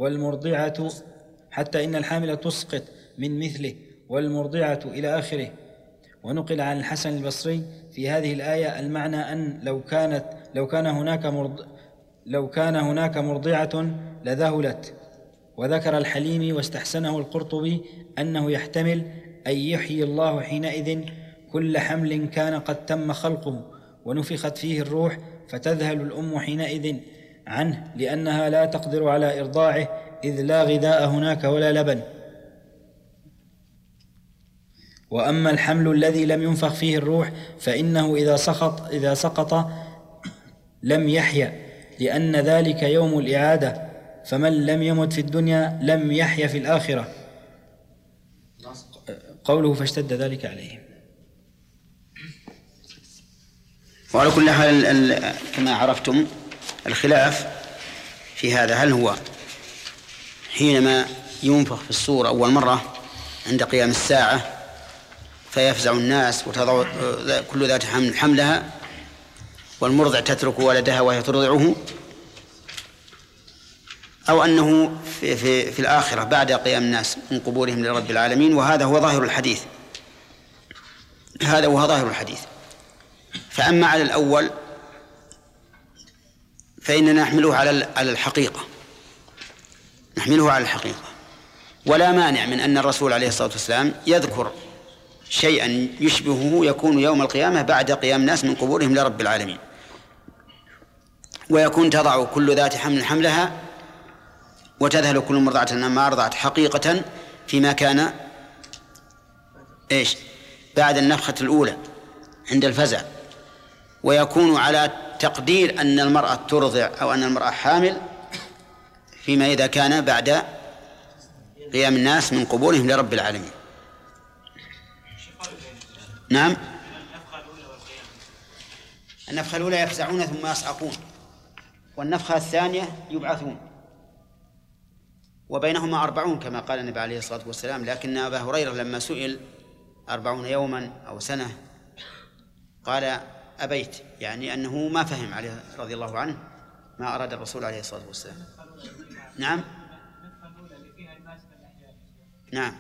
والمرضعة إلى آخره. ونقل عن الحسن البصري في هذه الآية المعنى أن لو كان هناك مرضعة لذهلت. وذكر الحليمي واستحسنه القرطبي أنه يحتمل أن يحيي الله حينئذ كل حمل كان قد تم خلقه ونفخت فيه الروح، فتذهل الأم حينئذ عنه لأنها لا تقدر على إرضاعه، إذ لا غذاء هناك ولا لبن. وأما الحمل الذي لم ينفخ فيه الروح فإنه إذا سقط لم يحيا، لأن ذلك يوم الإعادة، فمن لم يمت في الدنيا لم يحيا في الآخرة. قوله: فاشتد ذلك عليهم. وعلى كل حال كما عرفتم الخلاف في هذا، هل هو حينما ينفخ في الصور أول مرة عند قيام الساعة فيفزع الناس وتضع كل ذات حمل حملها والمرضع تترك ولدها وهي ترضعه، أو أنه في الآخرة بعد قيام الناس من قبورهم لرب العالمين. وهذا هو ظاهر الحديث، فأما على الأول فإننا نحمله على الحقيقة، ولا مانع من أن الرسول عليه الصلاة والسلام يذكر شيئا يشبهه يكون يوم القيامة بعد قيام الناس من قبورهم لرب العالمين، ويكون تضع كل ذات حمل حملها وتذهل كل مرضعة ما أرضعت حقيقة فيما كان بعد النفخة الأولى عند الفزع، ويكون على تقدير أن المرأة ترضع أو أن المرأة حامل فيما إذا كان بعد قيام الناس من قبورهم لرب العالمين. نعم، النفخة الأولى يفزعون ثم يصعقون، والنفخة الثانية يبعثون، وبينهما 40 كما قال النبي عليه الصلاة والسلام. لكن أبا هريرة لما سئل 40 يوما أو سنة قال أبيت، يعني أنه ما فهم عليه رضي الله عنه ما أراد الرسول عليه الصلاة والسلام. نعم،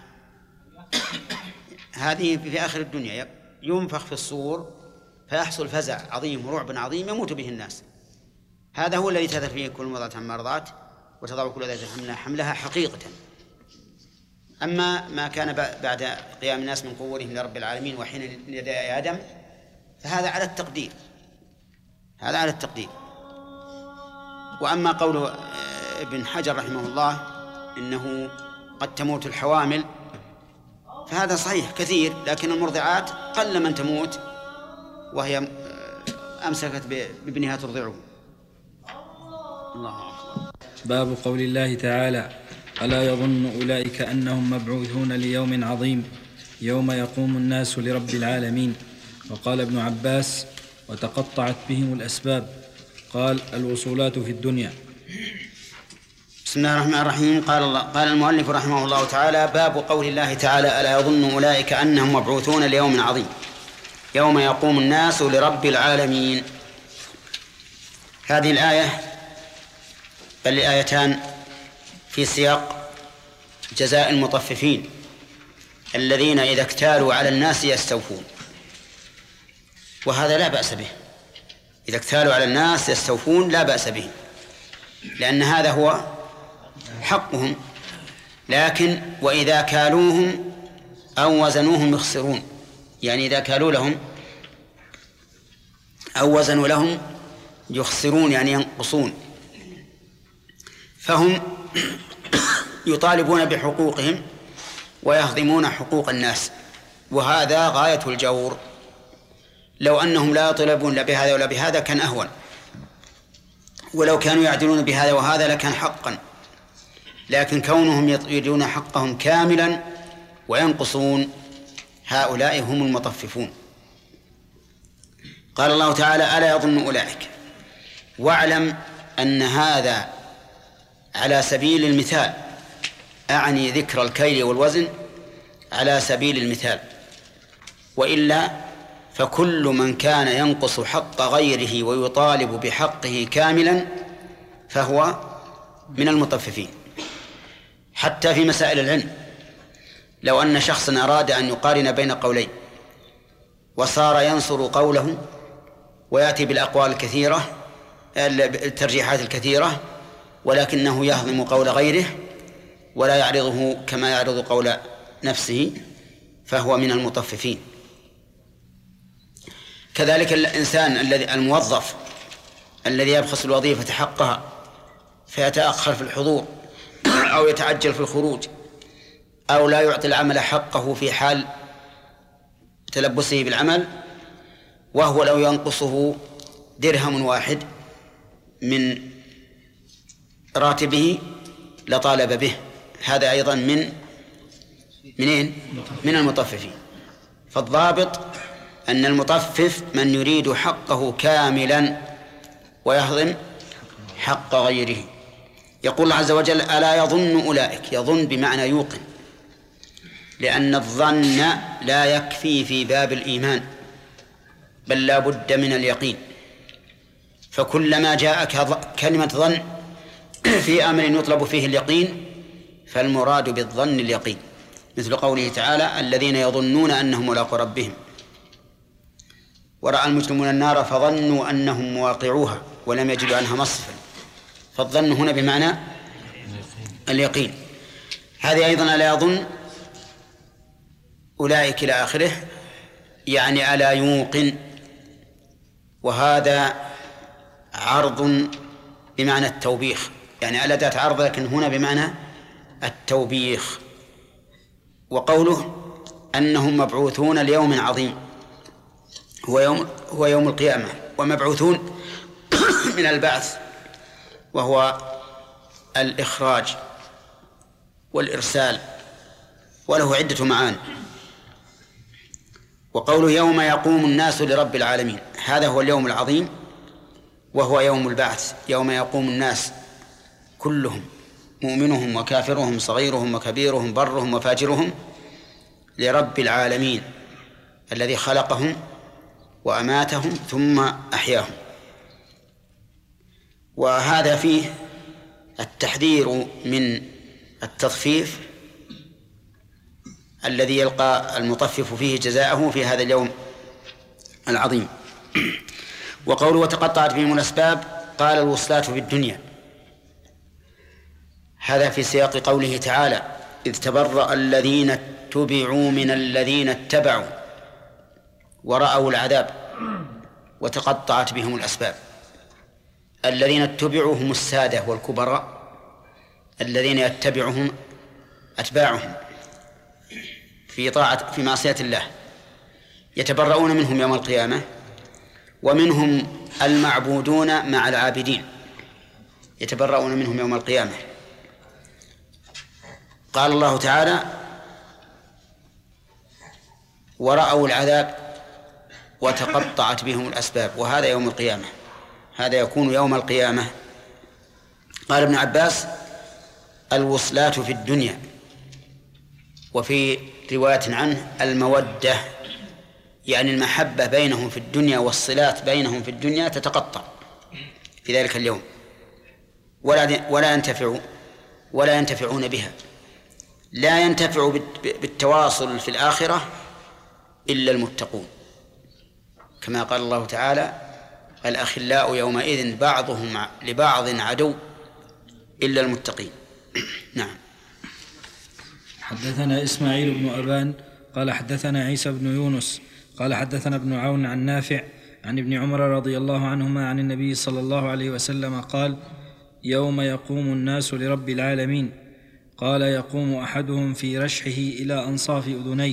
هذه في آخر الدنيا ينفخ في الصور فيحصل فزع عظيم ورعب عظيم يموت به الناس. هذا هو الذي تذهل فيه كل مرضعة عما أرضعت وتضع كل ذات حملها حقيقة. أما ما كان بعد قيام الناس من قبورهم لرب العالمين وحين يدي آدم فهذا على التقدير، هذا على التقدير. وأما قول ابن حجر رحمه الله إنه قد تموت الحوامل فهذا صحيح كثير، لكن المرضعات قل من تموت وهي أمسكت بابنها ترضعه. الله أكبر. باب قول الله تعالى: ألا يظن أولئك أنهم مبعوثون ليوم عظيم يوم يقوم الناس لرب العالمين. وقال ابن عباس: وتقطعت بهم الأسباب. قال: الوصولات في الدنيا. بسم الله الرحمن الرحيم. قال المؤلف رحمه الله تعالى: باب قول الله تعالى: ألا يظن أولئك أنهم مبعوثون ليوم عظيم يوم يقوم الناس لرب العالمين. هذه الآية بل الآيتان في سياق جزاء المطففين الذين إذا اكتالوا على الناس يستوفون، وهذا لا بأس به. إذا اكتالوا على الناس يستوفون لا بأس به، لأن هذا هو حقهم. لكن وإذا كالوهم أو وزنوهم يخسرون، يعني إذا كالوا لهم أو وزنوا لهم يخسرون، يعني ينقصون. فهم يطالبون بحقوقهم ويهضمون حقوق الناس، وهذا غاية الجور. لو أنهم لا يطلبون لا بهذا ولا بهذا كان أهون، ولو كانوا يعدلون بهذا وهذا لكان حقا، لكن كونهم يريدون حقهم كاملا وينقصون، هؤلاء هم المطففون. قال الله تعالى: ألا يظن أولئك. واعلم أن هذا على سبيل المثال، أعني ذكر الكيل والوزن على سبيل المثال، وإلا فكل من كان ينقص حق غيره ويطالب بحقه كاملا فهو من المطففين. حتى في مسائل العلم، لو أن شخصا أراد أن يقارن بين قولين وصار ينصر قوله ويأتي بالأقوال الكثيرة الترجيحات الكثيرة، ولكنه يهضم قول غيره ولا يعرضه كما يعرض قول نفسه، فهو من المطففين. كذلك الإنسان الموظف الذي يبخس الوظيفة حقها فيتأخر في الحضور أو يتعجل في الخروج أو لا يعطي العمل حقه في حال تلبسه بالعمل، وهو لو ينقصه درهم واحد من راتبه لطالب به، هذا أيضا من المطففين. فالضابط أن المطفف من يريد حقه كاملا ويهضم حق غيره. يقول الله عز وجل: ألا يظن أولئك. يظن بمعنى يوقن، لأن الظن لا يكفي في باب الإيمان، بل لا بد من اليقين. فكلما جاءك كلمة ظن في أمر يطلب فيه اليقين فالمراد بالظن اليقين، مثل قوله تعالى: الذين يظنون أنهم ملاقو ربهم ورأى المجرمون النار فظنوا أنهم مواقعوها ولم يجدوا عنها مصرفا. فالظن هنا بمعنى اليقين. هذه أيضا ألا يظن أولئك إلى آخره، يعني ألا يوقن، وهذا عرض بمعنى التوبيخ، يعني ألا ذات عرض لكن هنا بمعنى التوبيخ. وقوله أنهم مبعوثون ليوم عظيم هو يوم القيامة، ومبعوثون من البعث وهو الإخراج والإرسال، وله عدة معاني. وقوله يوم يقوم الناس لرب العالمين، هذا هو اليوم العظيم وهو يوم البعث، يوم يقوم الناس كلهم، مؤمنهم وكافرهم، صغيرهم وكبيرهم، برهم وفاجرهم، لرب العالمين الذي خلقهم وأماتهم ثم أحياهم. وهذا فيه التحذير من التطفيف الذي يلقى المطفف فيه جزاءه في هذا اليوم العظيم. وقوله وتقطعت بهم الأسباب، قال الوصلات في الدنيا. هذا في سياق قوله تعالى: إذ تبرأ الذين اتبعوا من الذين اتبعوا ورأوا العذاب وتقطعت بهم الأسباب. الذين اتبعوا هم السادة والكبراء، الذين يتبعهم أتباعهم في معصية الله، يتبرؤون منهم يوم القيامة. ومنهم المعبودون مع العابدين، يتبرؤون منهم يوم القيامة. قال الله تعالى: ورأوا العذاب وتقطعت بهم الأسباب. وهذا يوم القيامة، هذا يكون يوم القيامة. قال ابن عباس: الوصلات في الدنيا. وفي رواية عنه: المودة، يعني المحبة بينهم في الدنيا والصلات بينهم في الدنيا تتقطع في ذلك اليوم، ولا ينتفعون بها. لا ينتفع بالتواصل في الآخرة إلا المتقون، كما قال الله تعالى: الأخلاء يومئذ بعضهم لبعض عدو إلا المتقين. نعم. حدثنا إسماعيل بن أبان قال حدثنا عيسى بن يونس قال حدثنا ابن عون عن نافع عن ابن عمر رضي الله عنهما عن النبي صلى الله عليه وسلم قال: يوم يقوم الناس لرب العالمين، قال: يقوم أحدهم في رشحه إلى أنصاف أذنيه.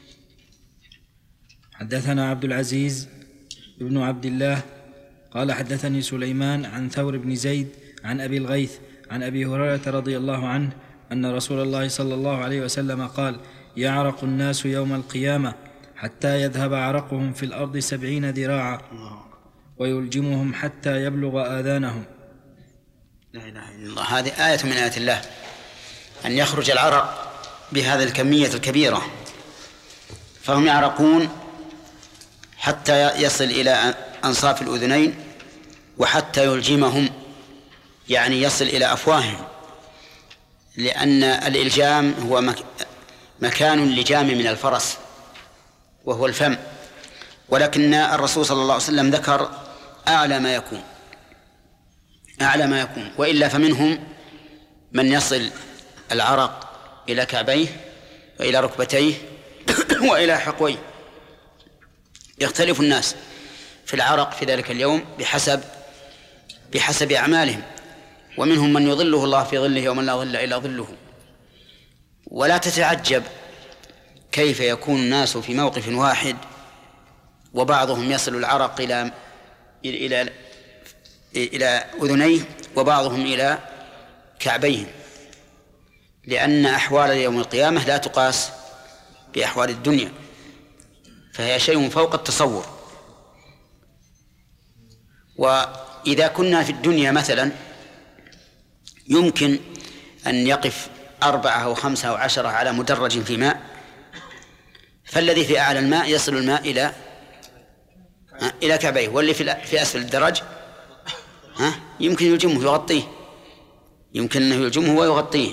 حدثنا عبد العزيز بن عبد الله قال حدثني سليمان عن ثور بن زيد عن أبي الغيث عن أبي هريرة رضي الله عنه أن رسول الله صلى الله عليه وسلم قال: يعرق الناس يوم القيامة حتى يذهب عرقهم في الأرض 70 ذراعا ويلجمهم حتى يبلغ آذانهم. لا إله إلا الله. هذه آية من آيات الله، أن يخرج العرق بهذه الكمية الكبيرة، فهم يعرقون حتى يصل إلى أنصاف الأذنين، وحتى يلجمهم يعني يصل إلى أفواههم، لأن الإلجام هو مكان اللجام من الفرس وهو الفم، ولكن الرسول صلى الله عليه وسلم ذكر أعلى ما يكون، وإلا فمنهم من يصل العرق إلى كعبيه وإلى ركبتيه وإلى حقويه. يختلف الناس في العرق في ذلك اليوم بحسب أعمالهم، ومنهم من يظله الله في ظله يوم لا ظل إلا ظله. ولا تتعجب كيف يكون الناس في موقف واحد وبعضهم يصل العرق إلى أذنيه وبعضهم إلى كعبيه، لأن أحوال يوم القيامة لا تقاس بأحوال الدنيا، فهي شيء فوق التصور. وإذا كنا في الدنيا مثلا يمكن أن يقف 4 أو 5 أو 10 على مدرج في ماء، فالذي في أعلى الماء يصل الماء إلى كعبيه، واللي في أسفل الدرج يمكن يلجمه يغطيه، يمكن أنه يلجمه ويغطيه.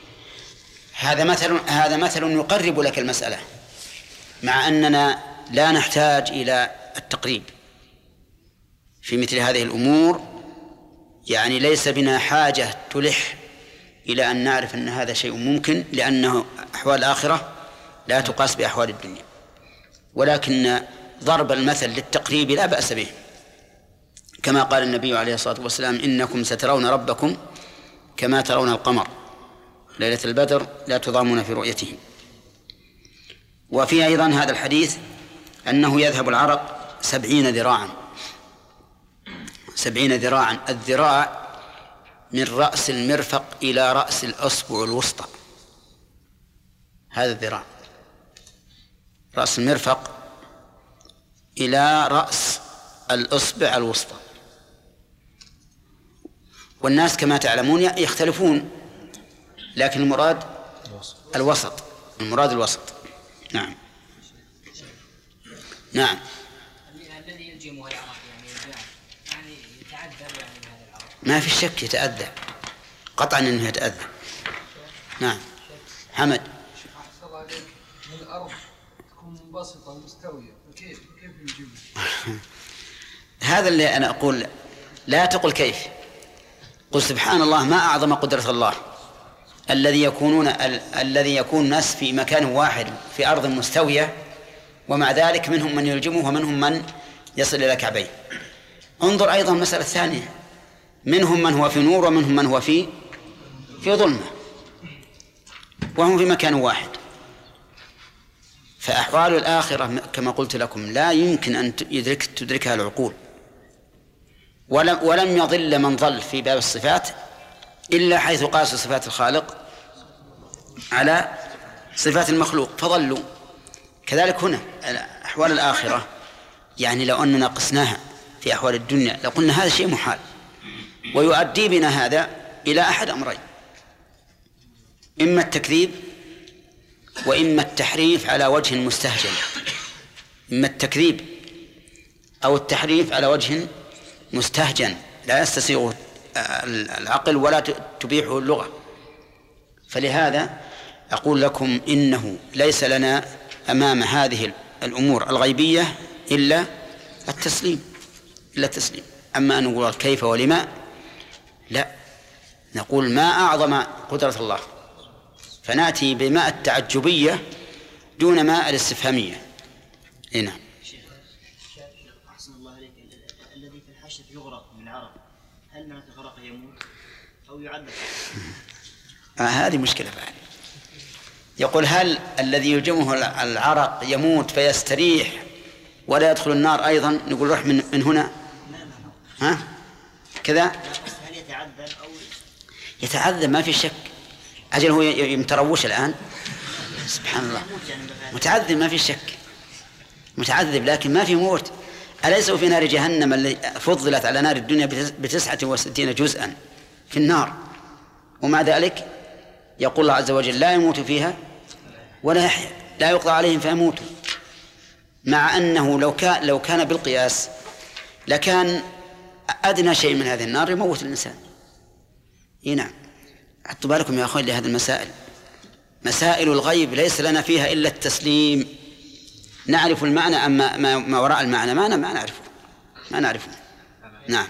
هذا مثل يقرب لك المسألة، مع أننا لا نحتاج إلى التقريب في مثل هذه الأمور، يعني ليس بنا حاجة تلح إلى أن نعرف أن هذا شيء ممكن، لأنه أحوال الآخرة لا تقاس بأحوال الدنيا. ولكن ضرب المثل للتقريب لا بأس به، كما قال النبي عليه الصلاة والسلام: إنكم سترون ربكم كما ترون القمر ليلة البدر لا تضامون في رؤيته. وفي أيضا هذا الحديث أنه يذهب العرق 70 ذراعا. 70 ذراعا، الذراع من رأس المرفق إلى رأس الأصبع الوسطى، هذا الذراع، رأس المرفق إلى رأس الأصبع الوسطى. والناس كما تعلمون يختلفون، لكن المراد الوسط. نعم. الذي يلجمه العرق يعني يتعذب هذا العرق، ما في شك يتأذى قطعا أنه يتأذى. نعم. حمد. أحسن الله عليك، من الأرض تكون منبسطة مستوية، فكيف يلجمه؟ هذا اللي أنا أقول، لا تقل كيف، قل سبحان الله، ما أعظم قدرة الله. الذي يكون الناس في مكان واحد في أرض مستوية، ومع ذلك منهم من يلجمه ومنهم من يصل إلى كعبيه. انظر أيضا المسألة الثانية، منهم من هو في نور ومنهم من هو في ظلمة، وهم في مكان واحد. فأحوال الآخرة كما قلت لكم لا يمكن أن تدركها العقول، ولم يضل من ضل في باب الصفات إلا حيث قاس صفات الخالق على صفات المخلوق فضلوا. كذلك هنا أحوال الآخرة، يعني لو أننا قسناها في أحوال الدنيا لقلنا هذا شيء محال، ويؤدي بنا هذا إلى أحد أمرين: إما التكذيب وإما التحريف على وجه مستهجن. إما التكذيب أو التحريف على وجه مستهجن لا يستسيغه العقل ولا تبيحه اللغة. فلهذا أقول لكم إنه ليس لنا أمام هذه الأمور الغيبية إلا التسليم. أما أن نقول كيف ولما لا، نقول ما أعظم قدرة الله، فنأتي بماء التعجبية دون ماء الاستفهامية. هنا أحسن الله عليك، الذي في الحشر يغرق من العرق، هل معنى غرق يموت أو يعذب؟ هذه مشكلة بعد. يقول هل الذي يلجمه العرق يموت فيستريح ولا يدخل النار أيضا؟ نقول روح من هنا. ها كذا؟ هل يتعذب أو يتعذب؟ ما في شك. أجل هو يمتروش الآن، سبحان الله، متعذب ما في شك، متعذب لكن ما في موت. أليس في نار جهنم اللي فضلت على نار الدنيا ب69 جزءا في النار، ومع ذلك يقول الله عز وجل لا يموت فيها ولا يحيا، لا يقضى عليهم فيموتوا، مع أنه لو كان بالقياس لكان أدنى شيء من هذه النار يموت الإنسان. نعم، حطوا بالكم يا أخوان لهذه المسائل، مسائل الغيب ليس لنا فيها إلا التسليم. نعرف المعنى، أما ما وراء المعنى ما نعرفه. نعم.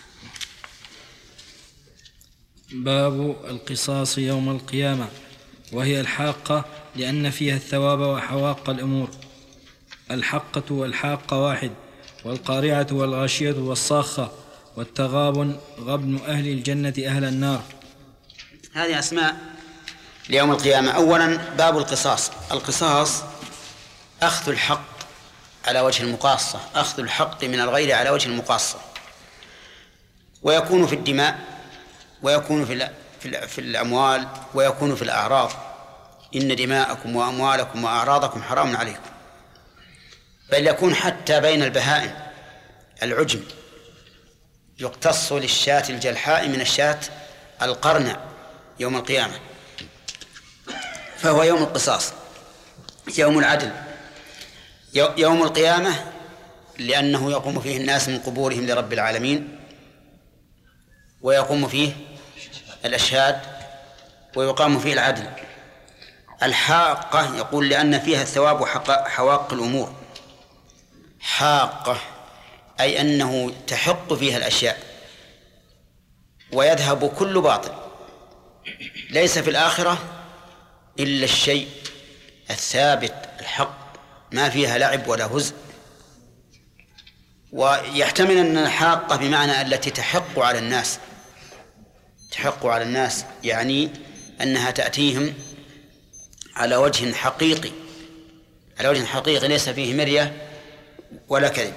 باب القصاص يوم القيامة، وهي الحاقة لأن فيها الثواب وحواق الأمور. الحقة والحاقة واحد، والقارعة والغاشية والصاخة، والتغابن غبن أهل الجنة أهل النار. هذه أسماء ليوم القيامة. أولا باب القصاص. القصاص أخذ الحق على وجه المقاصة، أخذ الحق من الغير على وجه المقاصة، ويكون في الدماء، ويكون في الأموال، ويكون في الأعراض. إن دماءكم وأموالكم وأعراضكم حرام عليكم. بل يكون حتى بين البهائم. العجم يقتص للشاة الجلحاء من الشاة القرنع يوم القيامة، فهو يوم القصاص، يوم العدل، يوم القيامة، لأنه يقوم فيه الناس من قبورهم لرب العالمين، ويقوم فيه الأشهاد، ويقام فيه العدل. الحاقة يقول لأن فيها الثواب وحواق الأمور. حاقة أي أنه تحق فيها الأشياء ويذهب كل باطل. ليس في الآخرة إلا الشيء الثابت الحق، ما فيها لعب ولا هزء. ويحتمل أن الحاقة بمعنى التي تحق على الناس، تحق على الناس يعني أنها تأتيهم على وجه حقيقي، على وجه حقيقي ليس فيه مرية ولا كذب.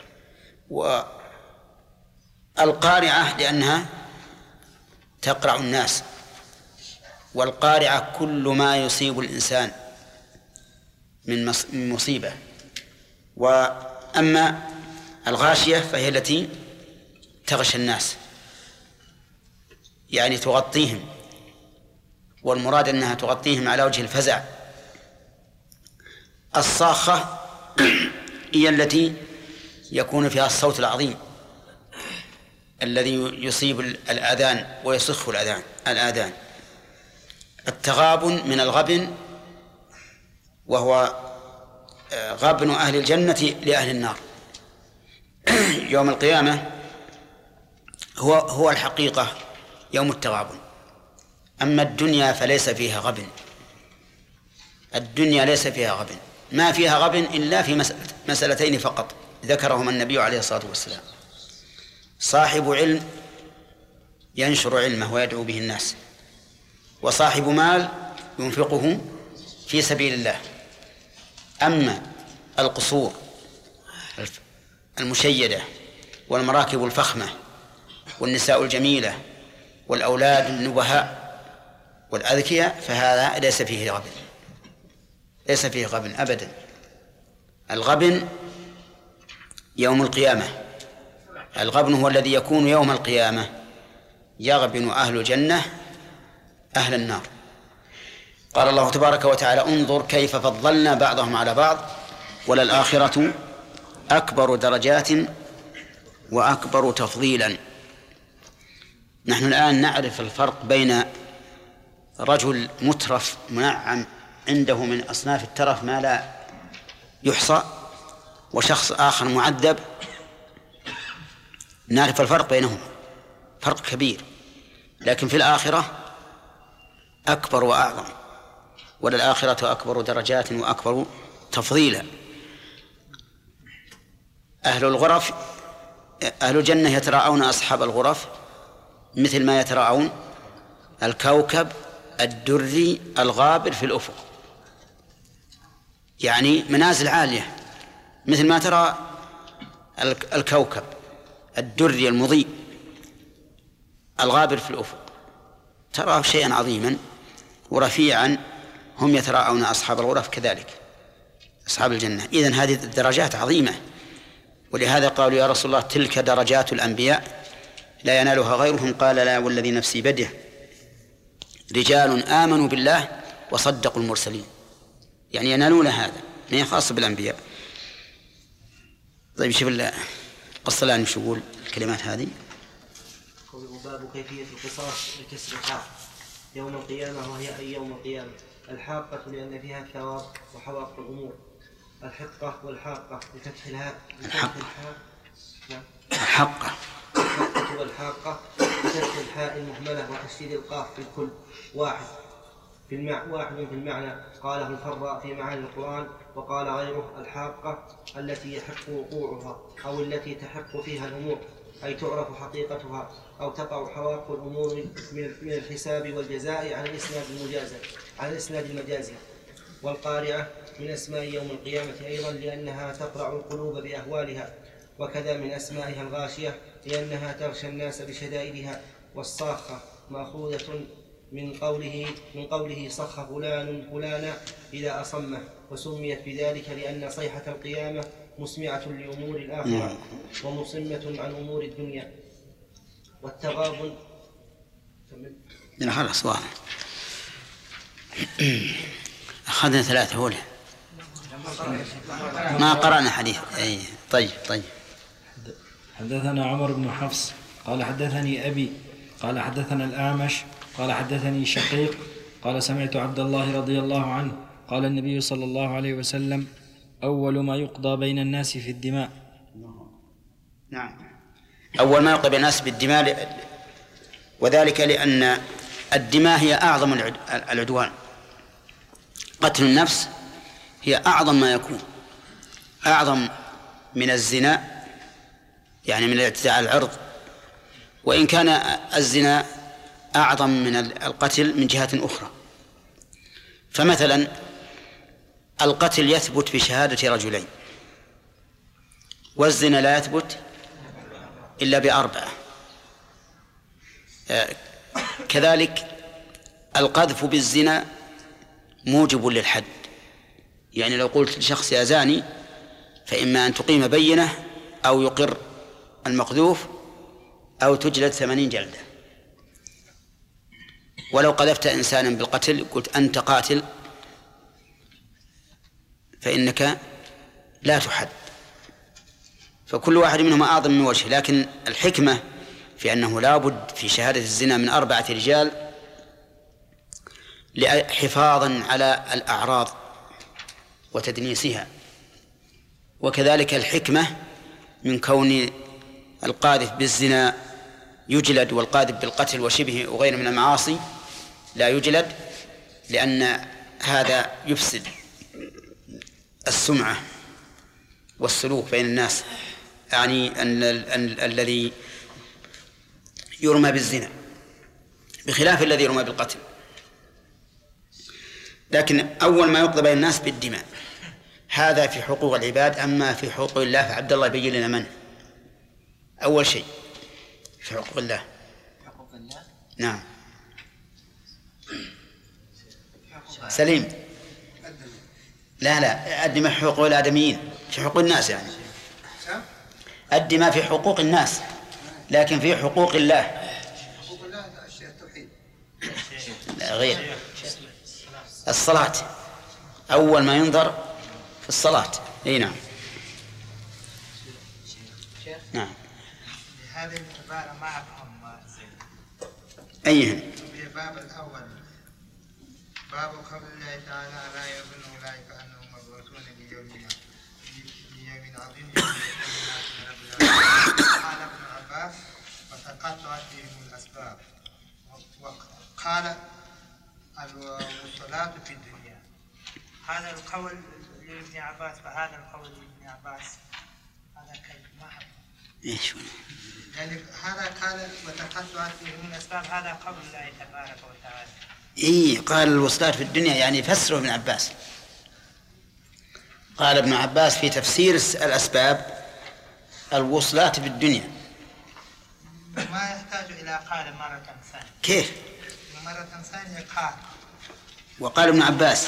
والقارعة لأنها تقرع الناس، والقارعة كل ما يصيب الإنسان من مصيبة. وأما الغاشية فهي التي تغشى الناس، يعني تغطيهم، والمراد أنها تغطيهم على وجه الفزع. الصاخة هي التي يكون فيها الصوت العظيم الذي يصيب الآذان ويصخ الآذان. التغابن من الغبن، وهو غبن أهل الجنة لأهل النار. يوم القيامة هو الحقيقة يوم التغابن. أما الدنيا فليس فيها غبن. الدنيا ليس فيها غبن، ما فيها غبن إلا في مسألتين فقط ذكرهما النبي عليه الصلاة والسلام: صاحب علم ينشر علمه ويدعو به الناس، وصاحب مال ينفقه في سبيل الله. أما القصور المشيدة والمراكب الفخمة والنساء الجميلة والأولاد النبهاء والأذكياء فهذا ليس فيه غبن، ليس فيه غبن أبدا. الغبن يوم القيامة، الغبن هو الذي يكون يوم القيامة، يغبن أهل الجنة أهل النار. قال الله تبارك وتعالى: انظر كيف فضلنا بعضهم على بعض وللآخرة أكبر درجات وأكبر تفضيلا. نحن الآن نعرف الفرق بين رجل مترف منعم عنده من أصناف الترف ما لا يحصى وشخص آخر معذب. نعرف الفرق بينهم، فرق كبير، لكن في الآخرة أكبر وأعظم، وللآخرة أكبر درجات وأكبر تفضيلا. أهل الغرف، أهل الجنة يتراءون أصحاب الغرف مثل ما يتراءون الكوكب الدري الغابر في الأفق، يعني منازل عالية مثل ما ترى الكوكب الدري المضيء الغابر في الأفق، تراه شيئا عظيما ورفيعا. هم يتراءون أصحاب الغرف كذلك أصحاب الجنة. إذن هذه الدرجات عظيمة، ولهذا قالوا: يا رسول الله تلك درجات الأنبياء لا ينالها غيرهم. قال: لا والذي نفسي بيده رجال آمنوا بالله وصدقوا المرسلين. يعني ينالون هذا، ما خاص بالأنبياء. طيب شوف القصة الآن شو يقول الكلمات هذه. باب كيفية القصاص بكسر الحاء يوم القيامة، وهي أي يوم القيامة. الحاقة لأن فيها الثواب وحواق الأمور. الحقة والحاقة بفتح الهاء. الحقة والحاقة بفتح الحاء المهملة وتشديد القاف في الكل. واحد في المعنى. قاله الفراء في معاني القرآن. وقال غيره: الحاقة التي يحق وقوعها أو التي تحق فيها الأمور، أي تعرف حقيقتها أو تقع حواق الأمور من الحساب والجزاء عن الإسناد المجازي. والقارعة من أسماء يوم القيامة أيضا لأنها تقرع القلوب بأهوالها، وكذا من أسمائها الغاشية لأنها تغشى الناس بشدائدها. والصاخة مأخوذة من قوله صخ فلان فلانا إذا أصمه، وسميت بذلك لأن صيحة القيامة مسمعة لأمور الآخرة ومصمة عن أمور الدنيا. والتغابن خلاص واضح. أخذنا 3 هولة ما قرأنا حديث. أي طيب. حدثنا عمر بن حفص قال حدثني أبي قال حدثنا الأعمش قال حدثني شقيق قال سمعت عبد الله رضي الله عنه قال النبي صلى الله عليه وسلم: أول ما يقضى بين الناس في الدماء. نعم، أول ما يقضى بين الناس بالدماء، وذلك لأن الدماء هي أعظم العدوان. قتل النفس هي أعظم ما يكون، أعظم من الزنا، يعني من الاعتداء على العرض، وإن كان الزنا أعظم من القتل من جهة أخرى. فمثلا القتل يثبت بشهادة رجلين، والزنا لا يثبت إلا ب4. كذلك القذف بالزنا موجب للحد، يعني لو قلت لشخص يا زاني فإما أن تقيم بينة أو يقر المقذوف أو تجلد 80 جلدة. ولو قذفت إنسانا بالقتل قلت أنت قاتل فإنك لا تحد. فكل واحد منهما أعظم من وجه، لكن الحكمة في أنه لا بد في شهادة الزنا من 4 رجال حفاظا على الأعراض وتدنيسها، وكذلك الحكمة من كون القاذف بالزنا يجلد والقاذف بالقتل وشبه وغيره من المعاصي لا يجلد، لأن هذا يفسد السمعة والسلوك بين الناس، يعني أن الذي يرمى بالزنا بخلاف الذي يرمى بالقتل. لكن أول ما يقضى بين الناس بالدماء، هذا في حقوق العباد. أما في حقوق الله فعبد الله يبين لنا من أول شيء في حقوق الله. حقوق الله؟ نعم. سليم. لا الدماء في حقوق الآدميين، في حقوق الناس يعني. الدماء في حقوق الناس، لكن في حقوق الله. حقوق الله الشيء التوحيد. لا غير. الصلاة أول ما ينظر في الصلاة. أي نعم. نعم. هذه العبارة ما أفهم. أيهم؟ الباب الأول باب قول الله تعالى لا يظن أولئك أنهم مبعوثون ليوم عظيم قال ابن عباس وتقطعت بهم الأسباب، وقال الوصلات في الدنيا. هذا القول لابن عباس وهذا القول لابن عباس هذا كيف ما إيش يعني هذا قال وتقطعت بهم الأسباب، هذا قول الله تبارك وتعالى. قال الوصلات في الدنيا يعني فسره ابن عباس. قال ابن عباس في تفسير الأسباب الوصلات في الدنيا، ما يحتاج إلى قال مرة ثانية. كيف؟ مرة ثانية قال. وقال ابن عباس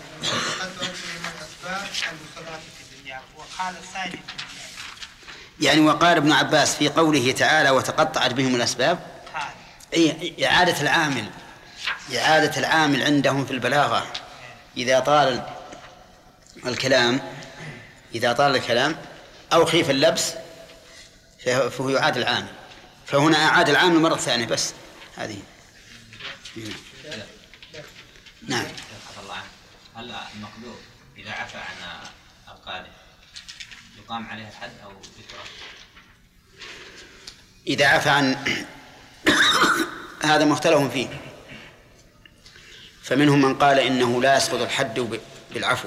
وقال الثاني يعني وقال ابن عباس في قوله تعالى وتقطعت بهم الأسباب إعادة العامل عندهم في البلاغة. إذا طال الكلام أو خيف اللبس فهو يعاد العامل، فهنا أعاد العامل مرة ثانية بس. هذه نعم. هل المقدور إذا عفى عن القاذف يقام عليه الحد أو يكره؟ إذا عفى عن هذا مختلف فيه، فمنهم من قال إنه لا يسقط الحد بالعفو،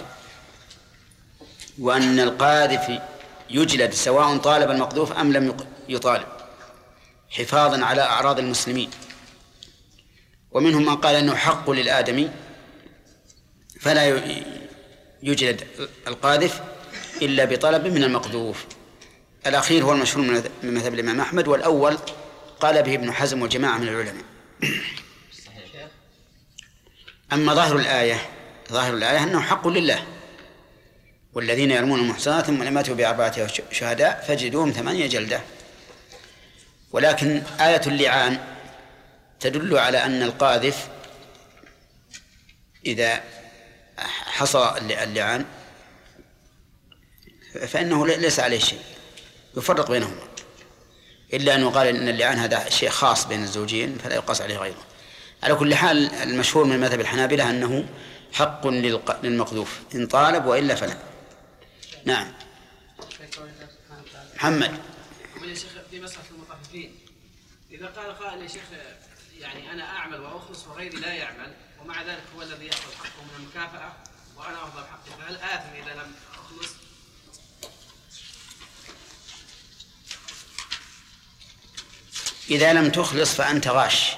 وأن القاذف يجلد سواء طالب المقذوف أم لم يطالب، حفاظا على أعراض المسلمين. ومنهم من قال إنه حق للآدمي فلا يجلد القاذف إلا بطلب من المقذوف. الأخير هو المشهور من مذهب الإمام أحمد، والأول قال به ابن حزم وجماعة من العلماء. أما ظاهر الآية أنه حق لله، والذين يرمون المحصنات ثم لم يأتوا بأربعة شهداء فاجلدوهم 8 جلدة. ولكن آية اللعان تدل على أن القاذف إذا حصل اللعان فإنه ليس عليه شيء، يفرق بينهما، إلا أنه قال إن اللعان هذا شيء خاص بين الزوجين فلا يقاس عليه غيره. على كل حال المشهور من مذهب الحنابلة أنه حق للمقذوف إن طالب، وإلا فلا. نعم. محمد. يا شيخ في مسألة المطففين، إذا قال قائل يا شيخ يعني أنا أعمل وأخلص وغيري لا يعمل، ومع ذلك هو الذي يأخذ حقه من المكافأة وأنا أفضل حقي، فهل آثم إذا لم أخلص؟ إذا لم تخلص فأنت غاش،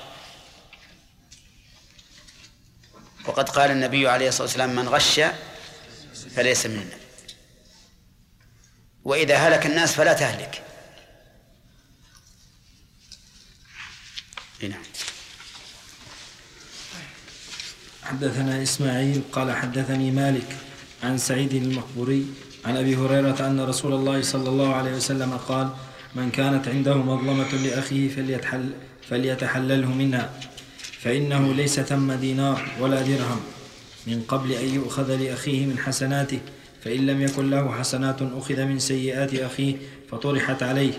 وقد قال النبي عليه الصلاة والسلام من غش فليس منا. وإذا هلك الناس فلا تهلك. نعم. حدثنا إسماعيل قال حدثني مالك عن سعيد المقبوري عن أبي هريرة أن رسول الله صلى الله عليه وسلم قال من كانت عنده مظلمة لأخيه فليتحلله منها، فإنه ليس ثم دينار ولا درهم من قبل أن يؤخذ لأخيه من حسناته، فإن لم يكن له حسنات أخذ من سيئات أخيه فطرحت عليه.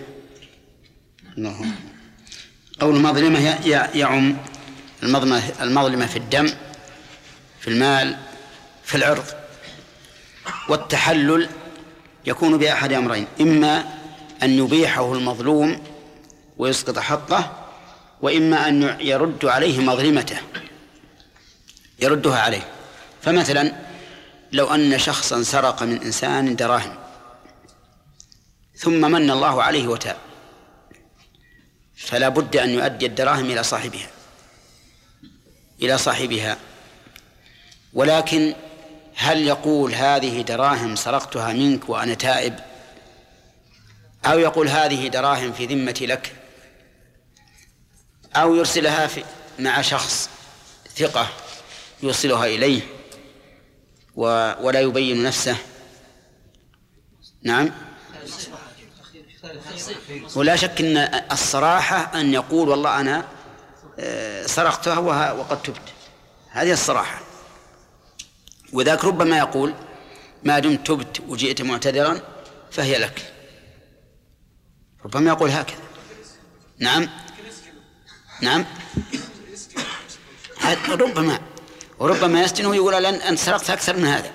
قول المظلمة يعم المظلمة في الدم، في المال، في العرض. والتحلل يكون بأحد أمرين: إما أن يبيحه المظلوم ويسقط حقه، وإما أن يرد عليه مظلمته يردها عليه. فمثلا لو أن شخصا سرق من إنسان دراهم ثم من الله عليه وتاب، فلا بد أن يؤدي الدراهم إلى صاحبها. ولكن هل يقول هذه دراهم سرقتها منك وأنا تائب، أو يقول هذه دراهم في ذمتي لك، أو يرسلها مع شخص ثقة يوصلها إليه ولا يبين نفسه؟ نعم. ولا شك أن الصراحة أن يقول والله أنا سرقتها وقد تبت، هذه الصراحة. وذاك ربما يقول ما دمت تبت وجئت معتذرا فهي لك، ربما يقول هكذا. نعم وربما يستن ويقول لن أنت سرقت أكثر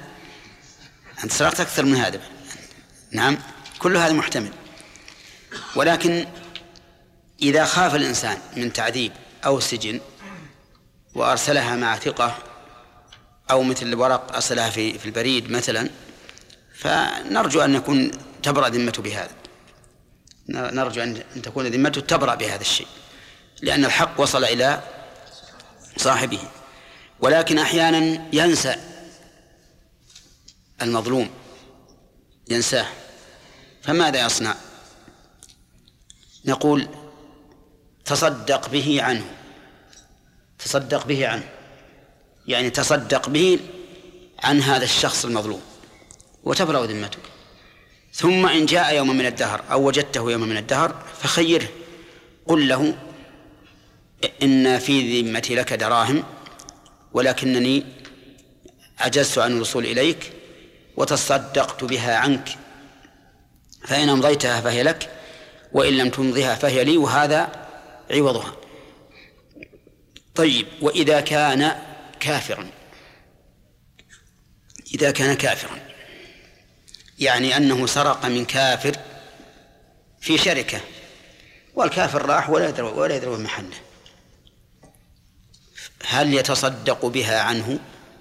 من هذا، نعم، كل هذا محتمل. ولكن إذا خاف الإنسان من تعذيب أو سجن وأرسلها مع ثقة، أو مثل الورق أرسلها في البريد مثلا، فنرجو أن يكون تبرأ ذمته بهذا، نرجو أن تكون ذمته تبرأ بهذا الشيء، لأن الحق وصل إلى صاحبه. ولكن أحيانا ينسى المظلوم، ينساه، فماذا يصنع؟ نقول تصدق به عنه، يعني تصدق به عن هذا الشخص المظلوم وتبرأ ذمته. ثم إن جاء يوم من الدهر أو وجدته يوم من الدهر فخيره، قل له إن في ذمتي لك دراهم ولكنني عجزت عن الوصول إليك وتصدقت بها عنك، فإن أمضيتها فهي لك وإن لم تمضيها فهي لي، وهذا عوضها. طيب، وإذا كان كافرا، يعني أنه سرق من كافر في شركة والكافر راح ولا يدري محله، هل يتصدق بها عنه؟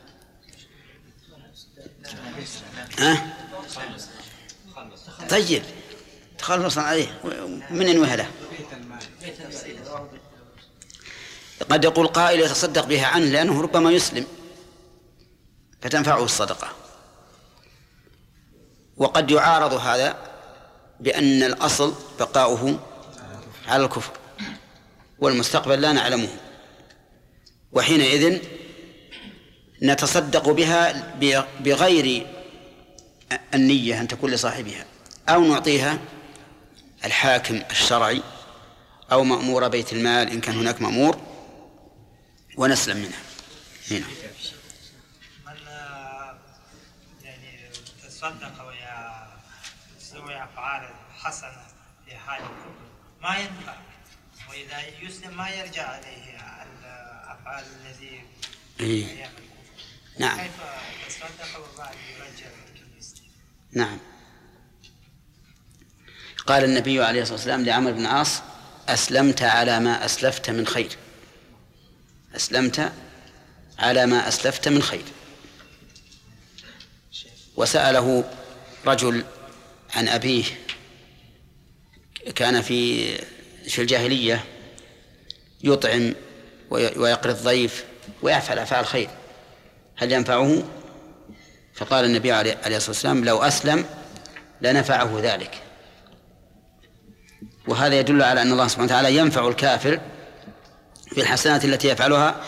طيب، تخلصا عليه من ينويها له. قد يقول قائل يتصدق بها عنه لأنه ربما يسلم فتنفعه الصدقة، وقد يعارض هذا بأن الأصل بقاؤه على الكفر والمستقبل لا نعلمه، وحينئذ نتصدق بها بغير النية أن تكون لصاحبها، أو نعطيها الحاكم الشرعي أو مأمور بيت المال إن كان هناك مأمور ونسلم منها. هنا من يعني تصدق ويسوي أفعال حسنة في حال الكفر ما ينفع، وإذا يسلم ما يرجع عليه الأفعال الذي يعمل الكفر. نعم. كيف تصدق وبعد يرجع الكفر؟ نعم. قال النبي عليه الصلاة والسلام لعمرو بن العاص: أسلمت على ما أسلفت من خير، أسلمت على ما أسلفت من خير. وسأله رجل عن أبيه، كان في الجاهلية يطعم ويقري الضيف ويفعل أفعال خير، هل ينفعه؟ فقال النبي عليه الصلاة والسلام: لو أسلم لنفعه ذلك. وهذا يدل على أن الله سبحانه وتعالى ينفع الكافر في الحسنات التي يفعلها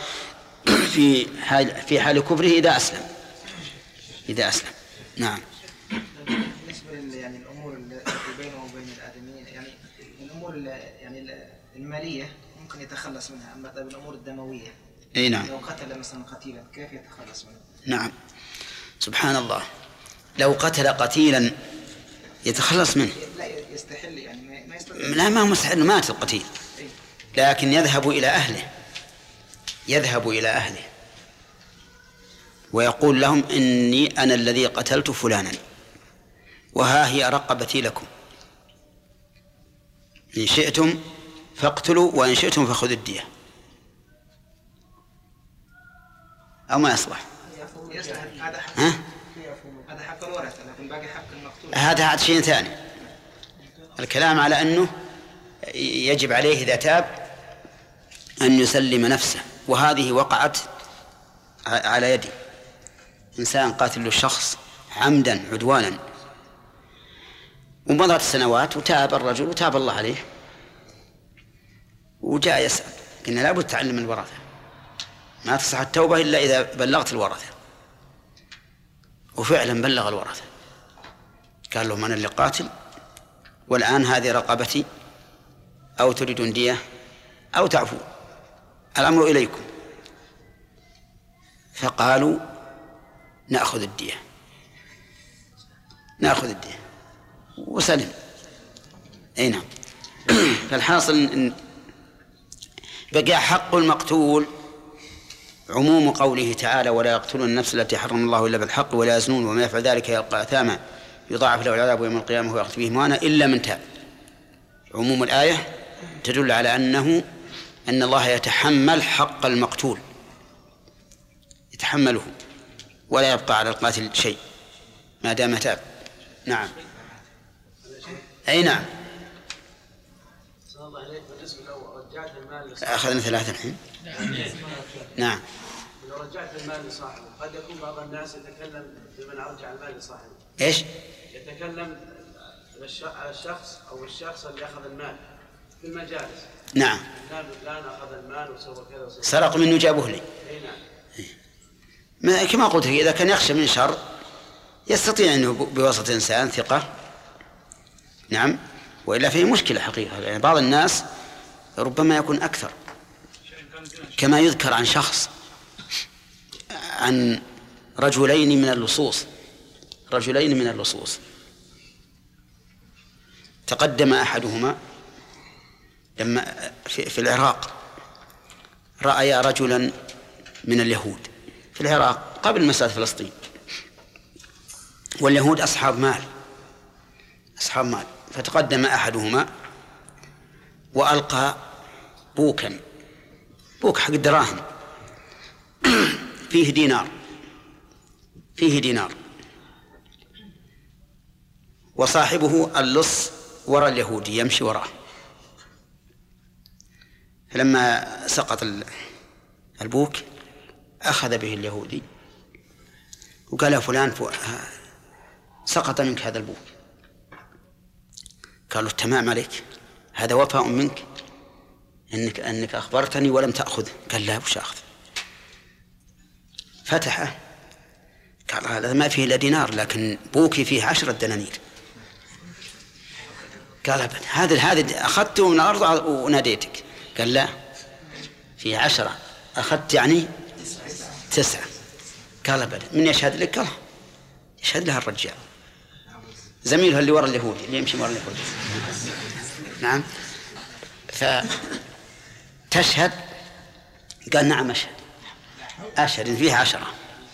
في حال كفره إذا أسلم. نعم. بالنسبة يعني الأمور التي بينه وبين الآدميين، يعني الأمور يعني المالية ممكن يتخلص منها، أما الأمور الدموية نعم. لو قتل مثلا قتيلا كيف يتخلص منها؟ نعم، سبحان الله، لو قتل قتيلا يتخلص منه؟ لا يستحل، يعني ما يستطيع. لا، ما هو مستحيل، مات القتيل، لكن يذهب إلى أهله ويقول لهم: إني أنا الذي قتلت فلانا وها هي رقبتي لكم، إن شئتم فاقتلوا وإن شئتم فخذوا الدية. أو ما يصلح؟ هذا حق الورثة، لكن باقي حق المقتول. هذا شيء ثاني. الكلام على أنه يجب عليه إذا تاب أن يسلم نفسه، وهذه وقعت على يدي. إنسان قاتل له شخص عمدا عدوانا، ومضت السنوات وتاب الرجل وتاب الله عليه، وجاء يسأل، قلنا لابد تعلم الورثة، ما تصح التوبة إلا إذا بلغت الورثة. وفعلا بلغ الورثة، قال لهم أنا اللي قاتل، والآن هذه رقبتي، أو تريدون دية أو تعفو، الأمر إليكم. فقالوا نأخذ الدية، نأخذ الدية، وسلم. أي نعم. فالحاصل إن بقى حق المقتول عموم قوله تعالى ولا يقتلون النفس التي حرم الله إلا بالحق ولا يزنون وما يفعل ذلك يلقى أثاما يضاعف له العذاب يوم القيامة ويخلد فيه مهانا إلا من تاب. عموم الآية تدل على أن الله يتحمل حق المقتول، يتحمله ولا يبقى على القاتل شيء ما دام تاب. نعم. أي نعم. أخذنا 3 الحين. نعم. لو رجعت المال لصاحبه قد يكون بعض الناس يتكلم بمن أرجع المال لصاحبه. إيش؟ يتكلم على الشخص أو الشخص اللي أخذ المال في المجالس. نعم. فلان أخذ المال وسوى كذا وسوى سرق منه جابه لي. أي نعم. كما قلت لك إذا كان يخشى من شر يستطيع أنه بواسطة إنسان ثقة. نعم. وإلا فيه مشكلة حقيقة، يعني بعض الناس ربما يكون أكثر، كما يذكر عن شخص عن رجلين من اللصوص تقدم أحدهما لما في العراق رأى رجلا من اليهود في العراق قبل مسألة فلسطين، واليهود أصحاب مال، فتقدم أحدهما وألقى بوك حق الدراهم فيه دينار، وصاحبه اللص وراء اليهودي يمشي وراه. فلما سقط البوك أخذ به اليهودي وقال يا فلان سقط منك هذا البوك. قالوا التمام عليك، هذا وفاء منك أنك أخبرتني ولم تأخذه. قال لا وش أخذ. فتحه قال هذا ما فيه إلا دينار، لكن بوكي فيه 10 دنانير. قال أبدا هذا أخذته من الأرض وناديتك. قال لا فيه 10، أخذت يعني 9. قال أبدا من يشهد لك؟ قال يشهد لها الرجال زميلها اللي وراء اليهودي اللي يمشي وراء اليهودي. نعم. فتشهد؟ قال نعم أشهد إن فيه 10.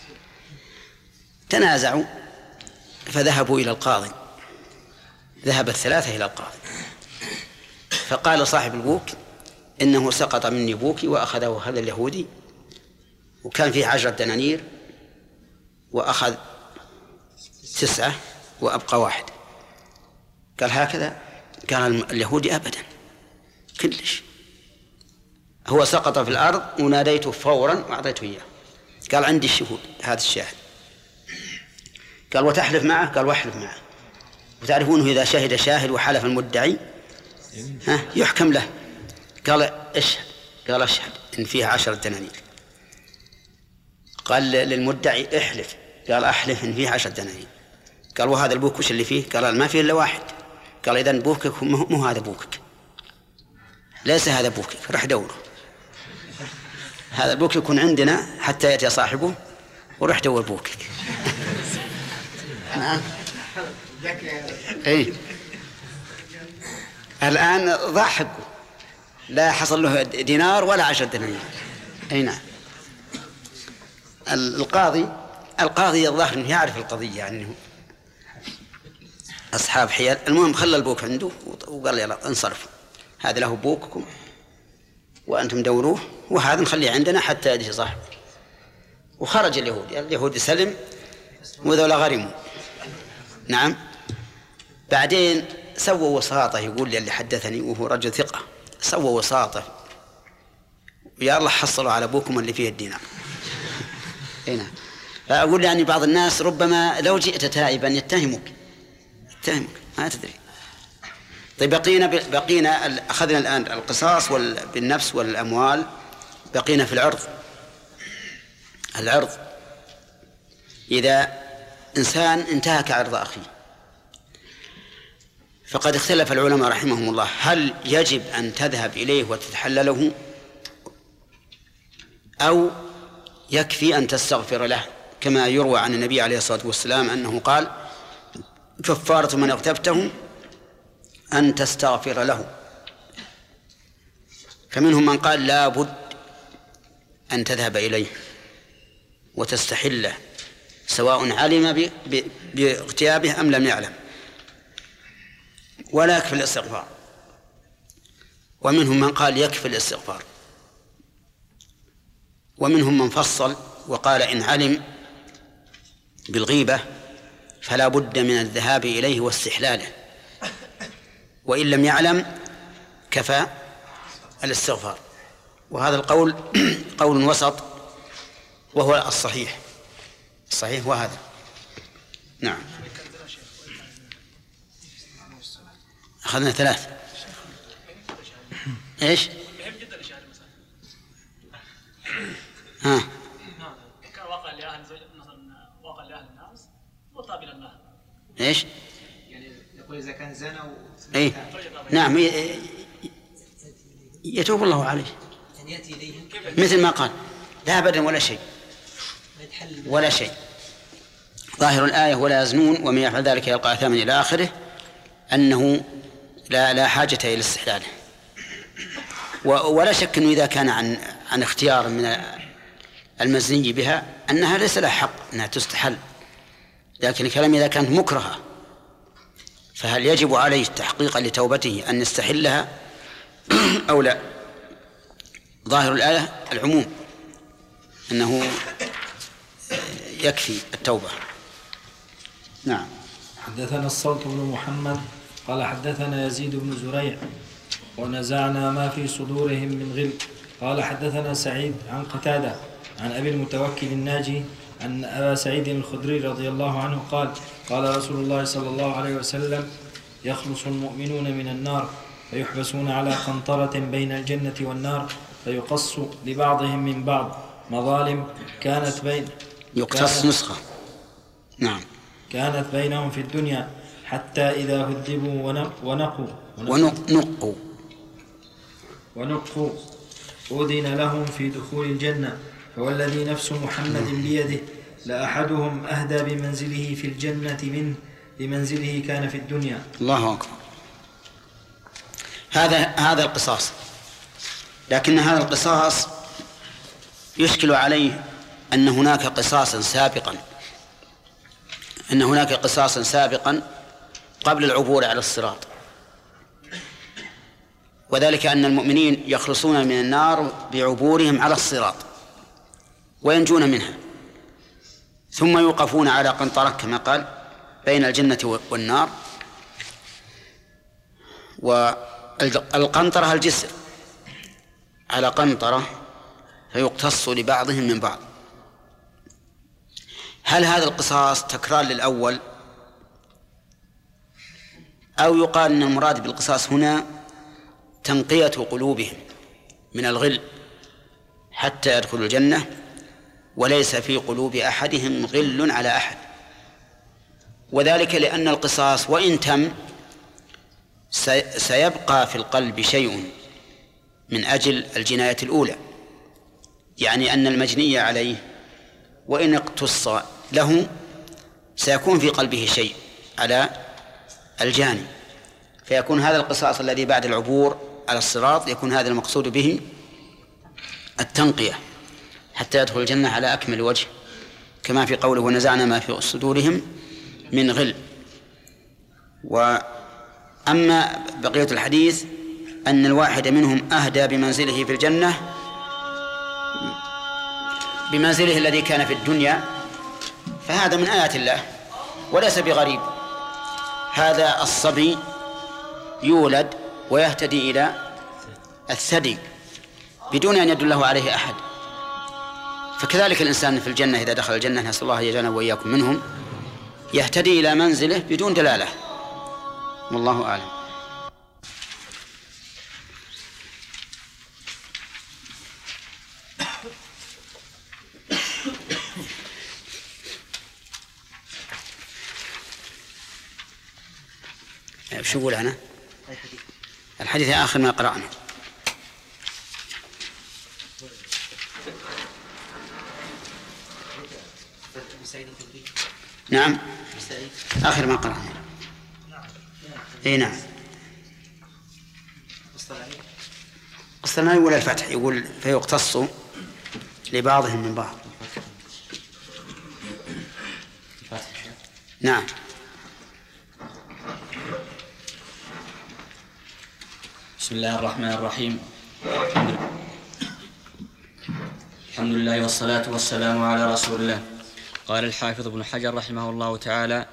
تنازعوا فذهبوا إلى القاضي، ذهب ال3 إلى القاضي، فقال صاحب البوك إنه سقط مني بوكي وأخذه هذا اليهودي وكان فيه 10 دنانير وأخذ 9 وأبقى 1. قال هكذا؟ قال اليهودي أبدا كلش، هو سقط في الأرض وناديته فورا وأعطيته إياه. قال عندي الشهود، هذا الشاهد. قال وتحلف معه؟ قال واحلف معه. وتعرفونه إذا شهد شاهد وحلف المدعي يحكم له. قال اشهد. قال أشهد إن فيها 10 دنانير. قال للمدعي احلف. قال أحلف إن فيها 10 دنانير. قال وهذا البوك وش اللي فيه؟ قال ما فيه إلا 1. قال إذن بوكك مو هذا بوكك، ليس هذا بوكك، رح دوره. هذا البوك يكون عندنا حتى يأتي صاحبه ورح دور بوكك. نعم. إيه. الآن ضاع حقه، لا حصل له دينار ولا 10 دنانير. أي نعم. القاضي الظاهر أنه يعرف القضية، يعني أصحاب حيال. المهم خلى البوك عنده وقال يلا انصرفوا، هذا له بوككم وأنتم دوروه، وهذا نخليه عندنا حتى يجي صاحبه. وخرج اليهود سلم وذولا غرموا. نعم. بعدين سووا وساطة، يقول لي اللي حدثني وهو رجل ثقة، سووا وساطة يا الله حصلوا على أبوكم اللي فيه الدينار. هنا فأقول يعني بعض الناس ربما لو جئت تائبا يتهمك ما تدري. طيب بقينا أخذنا الآن القصاص بالنفس والأموال، بقينا في العرض. إذا إنسان انتهك عرض أخيه فقد اختلف العلماء رحمهم الله هل يجب أن تذهب إليه وتتحلله أو يكفي أن تستغفر له، كما يروى عن النبي عليه الصلاة والسلام أنه قال كفارة من اغتبته أن تستغفر له. فمنهم من قال لا بد أن تذهب إليه وتستحله سواء علم باغتيابه أم لم يعلم، ولا يكفي الاستغفار. ومنهم من قال يكفي الاستغفار، ومنهم من فصل وقال إن علم بالغيبة فلا بد من الذهاب إليه واستحلاله، وإن لم يعلم كفى الاستغفار. وهذا القول قول وسط وهو الصحيح وهذا. نعم. أخذنا 3. إيش؟ ها. كان واقع لأهل الناس وطاب إلى الله. إيش؟ يعني يقول إذا كان زنا إيه نعم يتوب الله عليه، مثل ما قال لا أبدا ولا شيء. ظاهر الآية ولا يزنون ومن يفعل ذلك يلقى أثاما إلى آخره، أنه لا حاجة إلى استحلاله. ولا شك أنه إذا كان عن اختيار من المزني بها أنها ليس لها حق أنها تستحل، لكن الكلام إذا كانت مكرهة فهل يجب عليه تحقيقا لتوبته أن يستحلها أو لا؟ ظاهر الآية العموم أنه يكفي التوبة. نعم. حدثنا الصوت بن محمد قال حدثنا يزيد بن زريع ونزعنا ما في صدورهم من غل. قال حدثنا سعيد عن قتادة عن أبي المتوكل الناجي أن أبا سعيد الخدري رضي الله عنه قال قال رسول الله صلى الله عليه وسلم يخلص المؤمنون من النار فيحبسون على قنطرة بين الجنة والنار فيقص لبعضهم من بعض مظالم يقتص نسخة. نعم. كانت بينهم في الدنيا حتى إذا هذبوا ونقوا أذن لهم في دخول الجنة. فوالذي نفس محمد بيده لأحدهم أهدى بمنزله في الجنة منه بمنزله كان في الدنيا. الله أكبر. هذا القصاص، لكن هذا القصاص يشكل عليه أن هناك قصاصا سابقا قبل العبور على الصراط، وذلك أن المؤمنين يخلصون من النار بعبورهم على الصراط وينجون منها، ثم يوقفون على قنطرة كما قال بين الجنة والنار، والقنطرة الجسر على قنطرة فيقتص لبعضهم من بعض. هل هذا القصاص تكرار للأول أو يقال أن المراد بالقصاص هنا تنقية قلوبهم من الغل حتى يدخلوا الجنة وليس في قلوب أحدهم غل على أحد؟ وذلك لأن القصاص وإن تم سيبقى في القلب شيء من أجل الجناية الأولى، يعني أن المجني عليه وإن اقتص له سيكون في قلبه شيء على الجاني، فيكون هذا القصاص الذي بعد العبور على الصراط يكون هذا المقصود به التنقية حتى يدخل الجنة على أكمل وجه، كما في قوله ونزعنا ما في صدورهم من غل. وأما بقية الحديث أن الواحد منهم أهدى بمنزله في الجنة بمنزله الذي كان في الدنيا، فهذا من آيات الله وليس بغريب. هذا الصبي يولد ويهتدي إلى الثدي بدون أن يدله عليه أحد، فكذلك الإنسان في الجنة إذا دخل الجنة، نسأل الله يجعلنا وإياكم منهم، يهتدي إلى منزله بدون دلالة، والله أعلم. شو أقول أنا؟ الحديث آخر ما قرأنا. نعم آخر ما قرأنا. إيه نعم. الصناعي ولا الفتح؟ يقول فيقتص لبعضهم من بعض. نعم. بسم الله الرحمن الرحيم. الحمد لله والصلاة والسلام على رسول الله. قال الحافظ ابن حجر رحمه الله تعالى: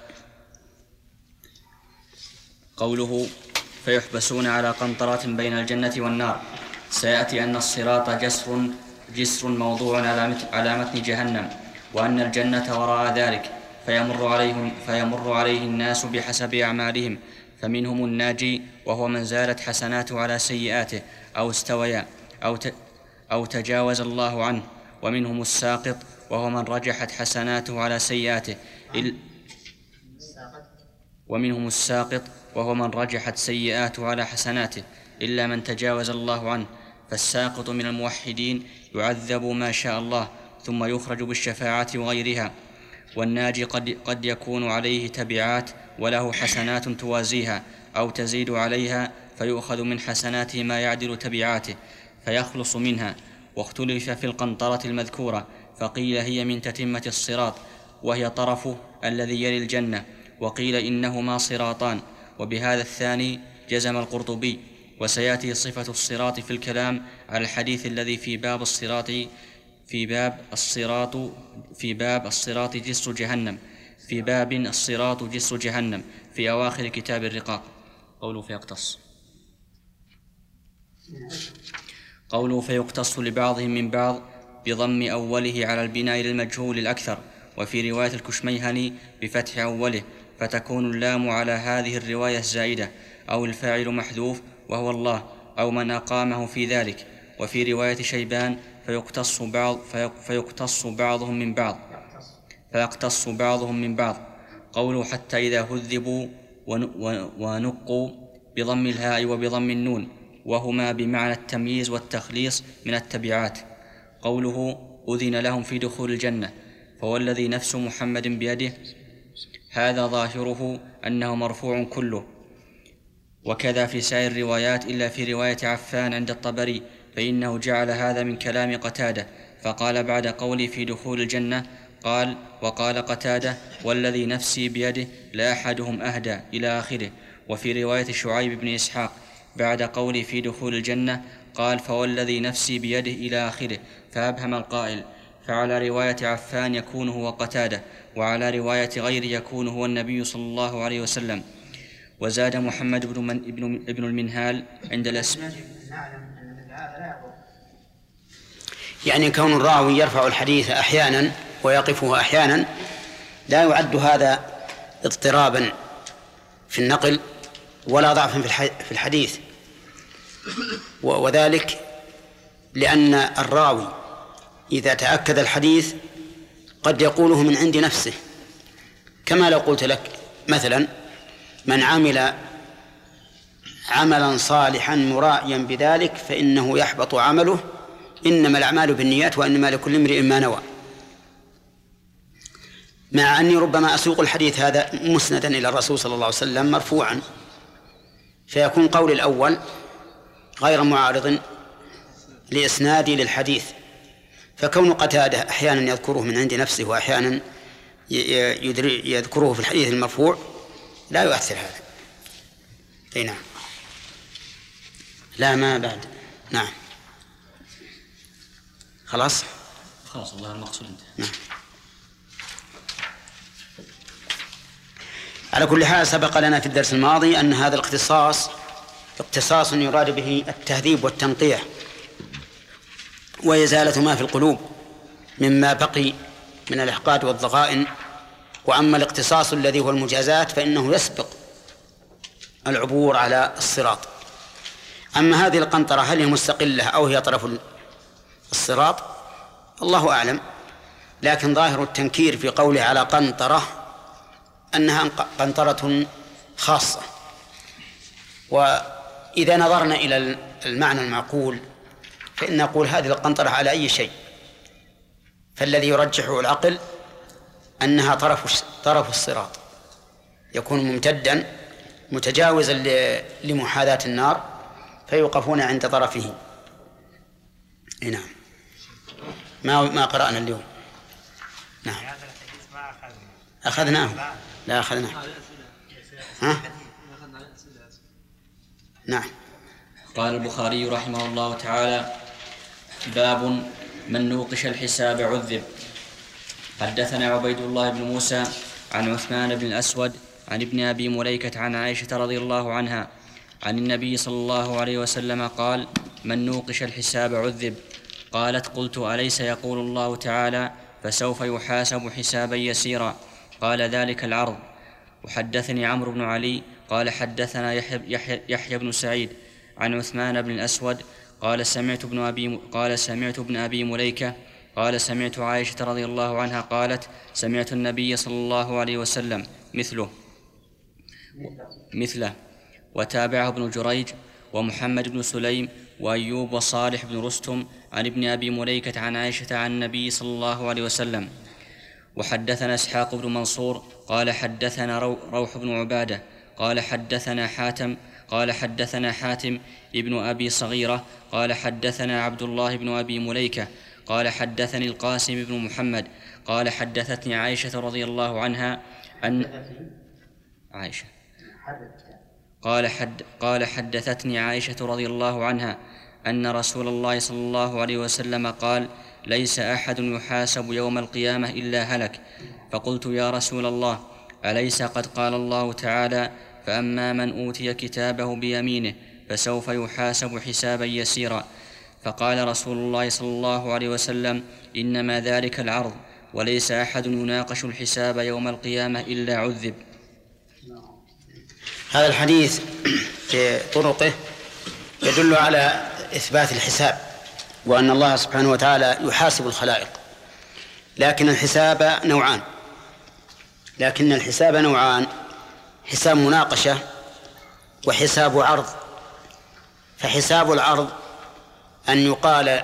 قوله فيحبسون على قنطرة بين الجنة والنار، سيأتي أن الصراط جسر موضوع على متن جهنم، وأن الجنة وراء ذلك، فيمر عليه الناس بحسب أعمالهم، فمنهم الناجي وهو من زالت حسناته على سيئاته أو استويا أو تجاوز الله عنه، ومنهم الساقط وهو من رجحت حسناته على سيئاته ومنهم الساقط وهو من رجحت سيئاته على حسناته إلا من تجاوز الله عنه. فالساقط من الموحدين يعذب ما شاء الله ثم يخرج بالشفاعة وغيرها، والناجي قد يكون عليه تبعات وله حسنات توازيها أو تزيد عليها، فيؤخذ من حسناته ما يعدل تبعاته فيخلص منها. واختلف في القنطرة المذكورة، فقيل هي من تتمة الصراط وهي طرفه الذي يلي الجنة، وقيل إنهما صراطان، وبهذا الثاني جزم القرطبي. وسيأتي صفة الصراط في الكلام على الحديث الذي في باب الصراط جسر جهنم، في باب الصراط جسر جهنم في أواخر كتاب الرقاق. قوله فيقتص لبعضهم من بعض بضم أوله على البناء للمجهول الأكثر، وفي رواية الكشميهني بفتح أوله، فتكون اللام على هذه الرواية الزائدة، أو الفاعل محذوف وهو الله أو من أقامه في ذلك. وفي رواية شيبان فيقتص بعضهم من بعض. قوله حتى إذا هذبوا ونقوا بضم الهاء وبضم النون، وهما بمعنى التمييز والتخليص من التبعات. قوله أذن لهم في دخول الجنة، فوالذي نفس محمد بيده، هذا ظاهره أنه مرفوع كله، وكذا في سائر الروايات إلا في رواية عفان عند الطبري، فإنه جعل هذا من كلام قتادة، فقال بعد قولي في دخول الجنة وقال قتادة والذي نفسي بيده لا أحدهم أهدى إلى آخره. وفي رواية شعيب بن إسحاق بعد قولي في دخول الجنة قال فوالذي نفسي بيده إلى آخره، فأبهم القائل، فعلى رواية عفان يكون هو قتادة، وعلى رواية غيره يكون هو النبي صلى الله عليه وسلم. وزاد محمد ابن المنهال عند الاسم، يعني كون الراوي يرفع الحديث أحيانا ويقفه أحيانا لا يعد هذا اضطرابا في النقل ولا ضعفا في الحديث، وذلك لأن الراوي إذا تأكد الحديث قد يقوله من عند نفسه، كما لو قلت لك مثلا من عمل عملا صالحا مرائيا بذلك فإنه يحبط عمله، إنما الأعمال بالنيات وإنما لكل امرئ ما نوى، مع أني ربما أسوق الحديث هذا مسندا إلى الرسول صلى الله عليه وسلم مرفوعا، فيكون قول الأول غير معارض لإسنادي للحديث. فكون قتادة أحيانا يذكره من عند نفسه وأحيانا يذكره في الحديث المرفوع لا يؤثر هذا. أي نعم. لا ما بعد. نعم خلاص. خلاص الله المقصود انت. نعم. على كل حال سبق لنا في الدرس الماضي أن هذا اختصاص يراد به التهذيب والتنقية وإزالة ما في القلوب مما بقي من الإحقاد والضغائن. وأما الاقتصاص الذي هو المجازات فإنه يسبق العبور على الصراط. أما هذه القنطرة هل هي مستقلة أو هي طرف الصراط الله أعلم، لكن ظاهر التنكير في قوله على قنطرة أنها قنطرة خاصة. وإذا نظرنا إلى المعنى المعقول فإن نقول هذه القنطرة على أي شيء، فالذي يرجحه العقل أنها طرف الصراط، يكون ممتدا متجاوزا لمحاذاة النار فيوقفون عند طرفه. نعم. ما قرأنا اليوم. نعم. أخذناه. لا أخذناه. ها؟ نعم. قال البخاري رحمه الله تعالى: باب من نوقش الحساب عذب. حدثنا عبيد الله بن موسى عن عثمان بن الأسود عن ابن أبي مليكة عن عائشة رضي الله عنها عن النبي صلى الله عليه وسلم قال: من نوقش الحساب عذب. قالت: قلت: أليس يقول الله تعالى: فسوف يحاسب حسابا يسيرا؟ قال: ذلك العرض. وحدثني عمرو بن علي قال: حدثنا يحيى بن سعيد عن عثمان بن الأسود قال: سمعت ابن أبي مليكة قال: سمعت عائشة رضي الله عنها قالت: سمعت النبي صلى الله عليه وسلم مثله. وتابعه ابن جريج ومحمد بن سليم وأيوب وصالح بن رستم عن ابن أبي مليكة عن عائشة عن النبي صلى الله عليه وسلم. وحدثنا إسحاق بن منصور قال: حدثنا روح بن عبادة قال: حدثنا حاتم ابن أبي صغيرة قال: حدثنا عبد الله بن أبي مليكة قال: حدثني القاسم بن محمد قال: حدثتني عائشة رضي الله عنها أن عائشة قال: حدثتني عائشة رضي الله عنها أن رسول الله صلى الله عليه وسلم قال: ليس أحد يحاسب يوم القيامة إلا هلك. فقلت: يا رسول الله، أليس قد قال الله تعالى: فأما من أوتي كتابه بيمينه فسوف يحاسب حسابا يسيرا؟ فقال رسول الله صلى الله عليه وسلم: إنما ذلك العرض، وليس أحد يناقش الحساب يوم القيامة إلا عذب. هذا الحديث في طرقه يدل على إثبات الحساب، وأن الله سبحانه وتعالى يحاسب الخلائق، لكن الحساب نوعان: حساب مناقشة وحساب عرض. فحساب العرض أن يقال: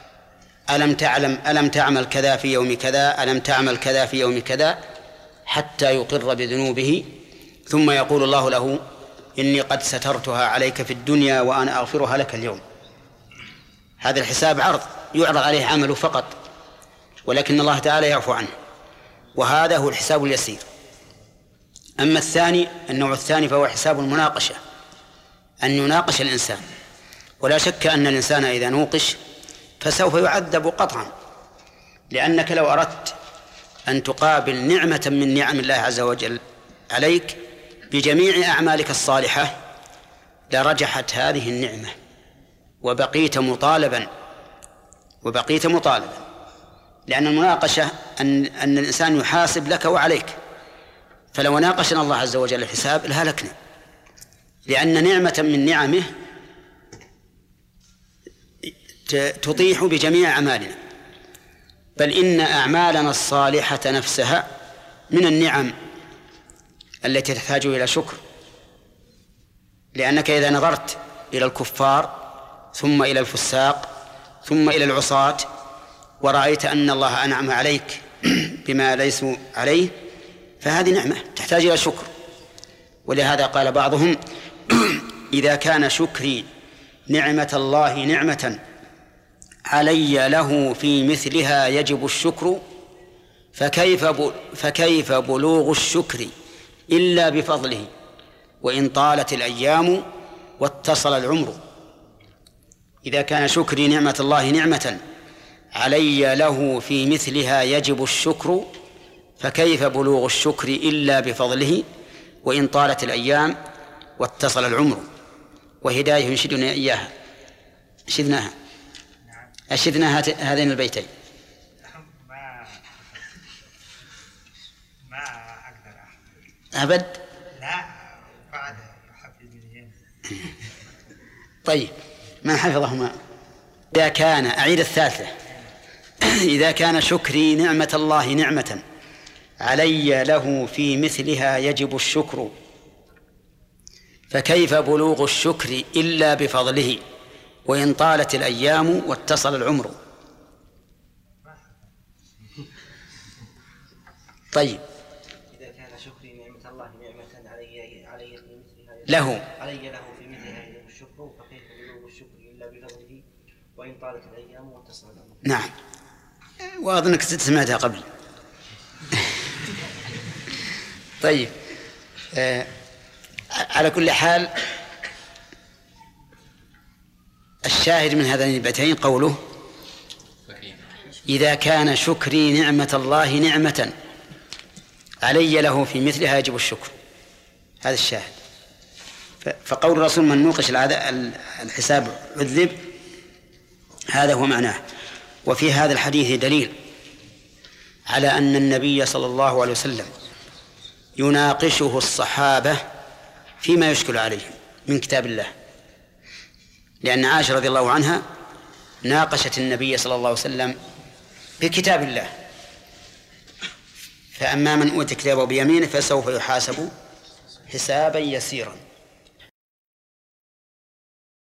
ألم تعمل كذا في يوم كذا، ألم تعمل كذا في يوم كذا، حتى يقر بذنوبه، ثم يقول الله له: إني قد سترتها عليك في الدنيا وأنا أغفرها لك اليوم. هذا الحساب عرض يعرض عليه عمله فقط، ولكن الله تعالى يعفو عنه، وهذا هو الحساب اليسير. أما النوع الثاني فهو حساب المناقشة، أن يناقش الإنسان، ولا شك أن الإنسان إذا نوقش فسوف يعذب قطعا، لأنك لو أردت أن تقابل نعمة من نعم الله عز وجل عليك بجميع أعمالك الصالحة لرجحت هذه النعمة وبقيت مطالبا، لأن المناقشة أن الإنسان يحاسب لك وعليك. فلو ناقشنا الله عز وجل الحساب لهلكنا، لأن نعمة من نعمه تطيح بجميع أعمالنا، بل إن أعمالنا الصالحة نفسها من النعم التي تحتاج إلى شكر. لأنك إذا نظرت إلى الكفار ثم إلى الفساق ثم إلى العصاة ورأيت أن الله أنعم عليك بما ليس عليه، فهذه نعمة تحتاج إلى شكر. ولهذا قال بعضهم: إذا كان شكري نعمة الله نعمة علي له في مثلها يجب الشكر، فكيف بلوغ الشكر إلا بفضله، وإن طالت الأيام واتصل العمر. إذا كان شكري نعمة الله نعمة علي له في مثلها يجب الشكر، فكيف بلوغ الشكر إلا بفضله، وإن طالت الأيام واتصل العمر. وهداية ينشدنا إياها، أشدنا هذين البيتين. ما أقدر أبد. لا بعد يحفظني. طيب من حفظهما؟ إذا كان، أعيد الثالثة، إذا كان شكري نعمة الله نعمة علي له في مثلها يجب الشكر، فكيف بلوغ الشكر إلا بفضله، وإن طالت الأيام واتصل العمر. طيب إذا كان شكري نعمة الله نعمة علي في مثلها له في مثلها يجب الشكر، فكيف بلوغ الشكر إلا بفضله، وإن طالت الأيام واتصل العمر. نعم، وأظنك سمعتها قبل. طيب على كل حال الشاهد من هذين البيتين قوله إذا كان شكري نعمة الله نعمة علي له في مثلها يجب الشكر، هذا الشاهد. فقول الرسول من نوقش الحساب عذب، هذا هو معناه. وفي هذا الحديث دليل على أن النبي صلى الله عليه وسلم يناقشه الصحابة فيما يشكل عليهم من كتاب الله، لأن عائشة رضي الله عنها ناقشت النبي صلى الله عليه وسلم بكتاب الله، فأما من أوتي كتابه بيمينه فسوف يحاسب حسابا يسيرا.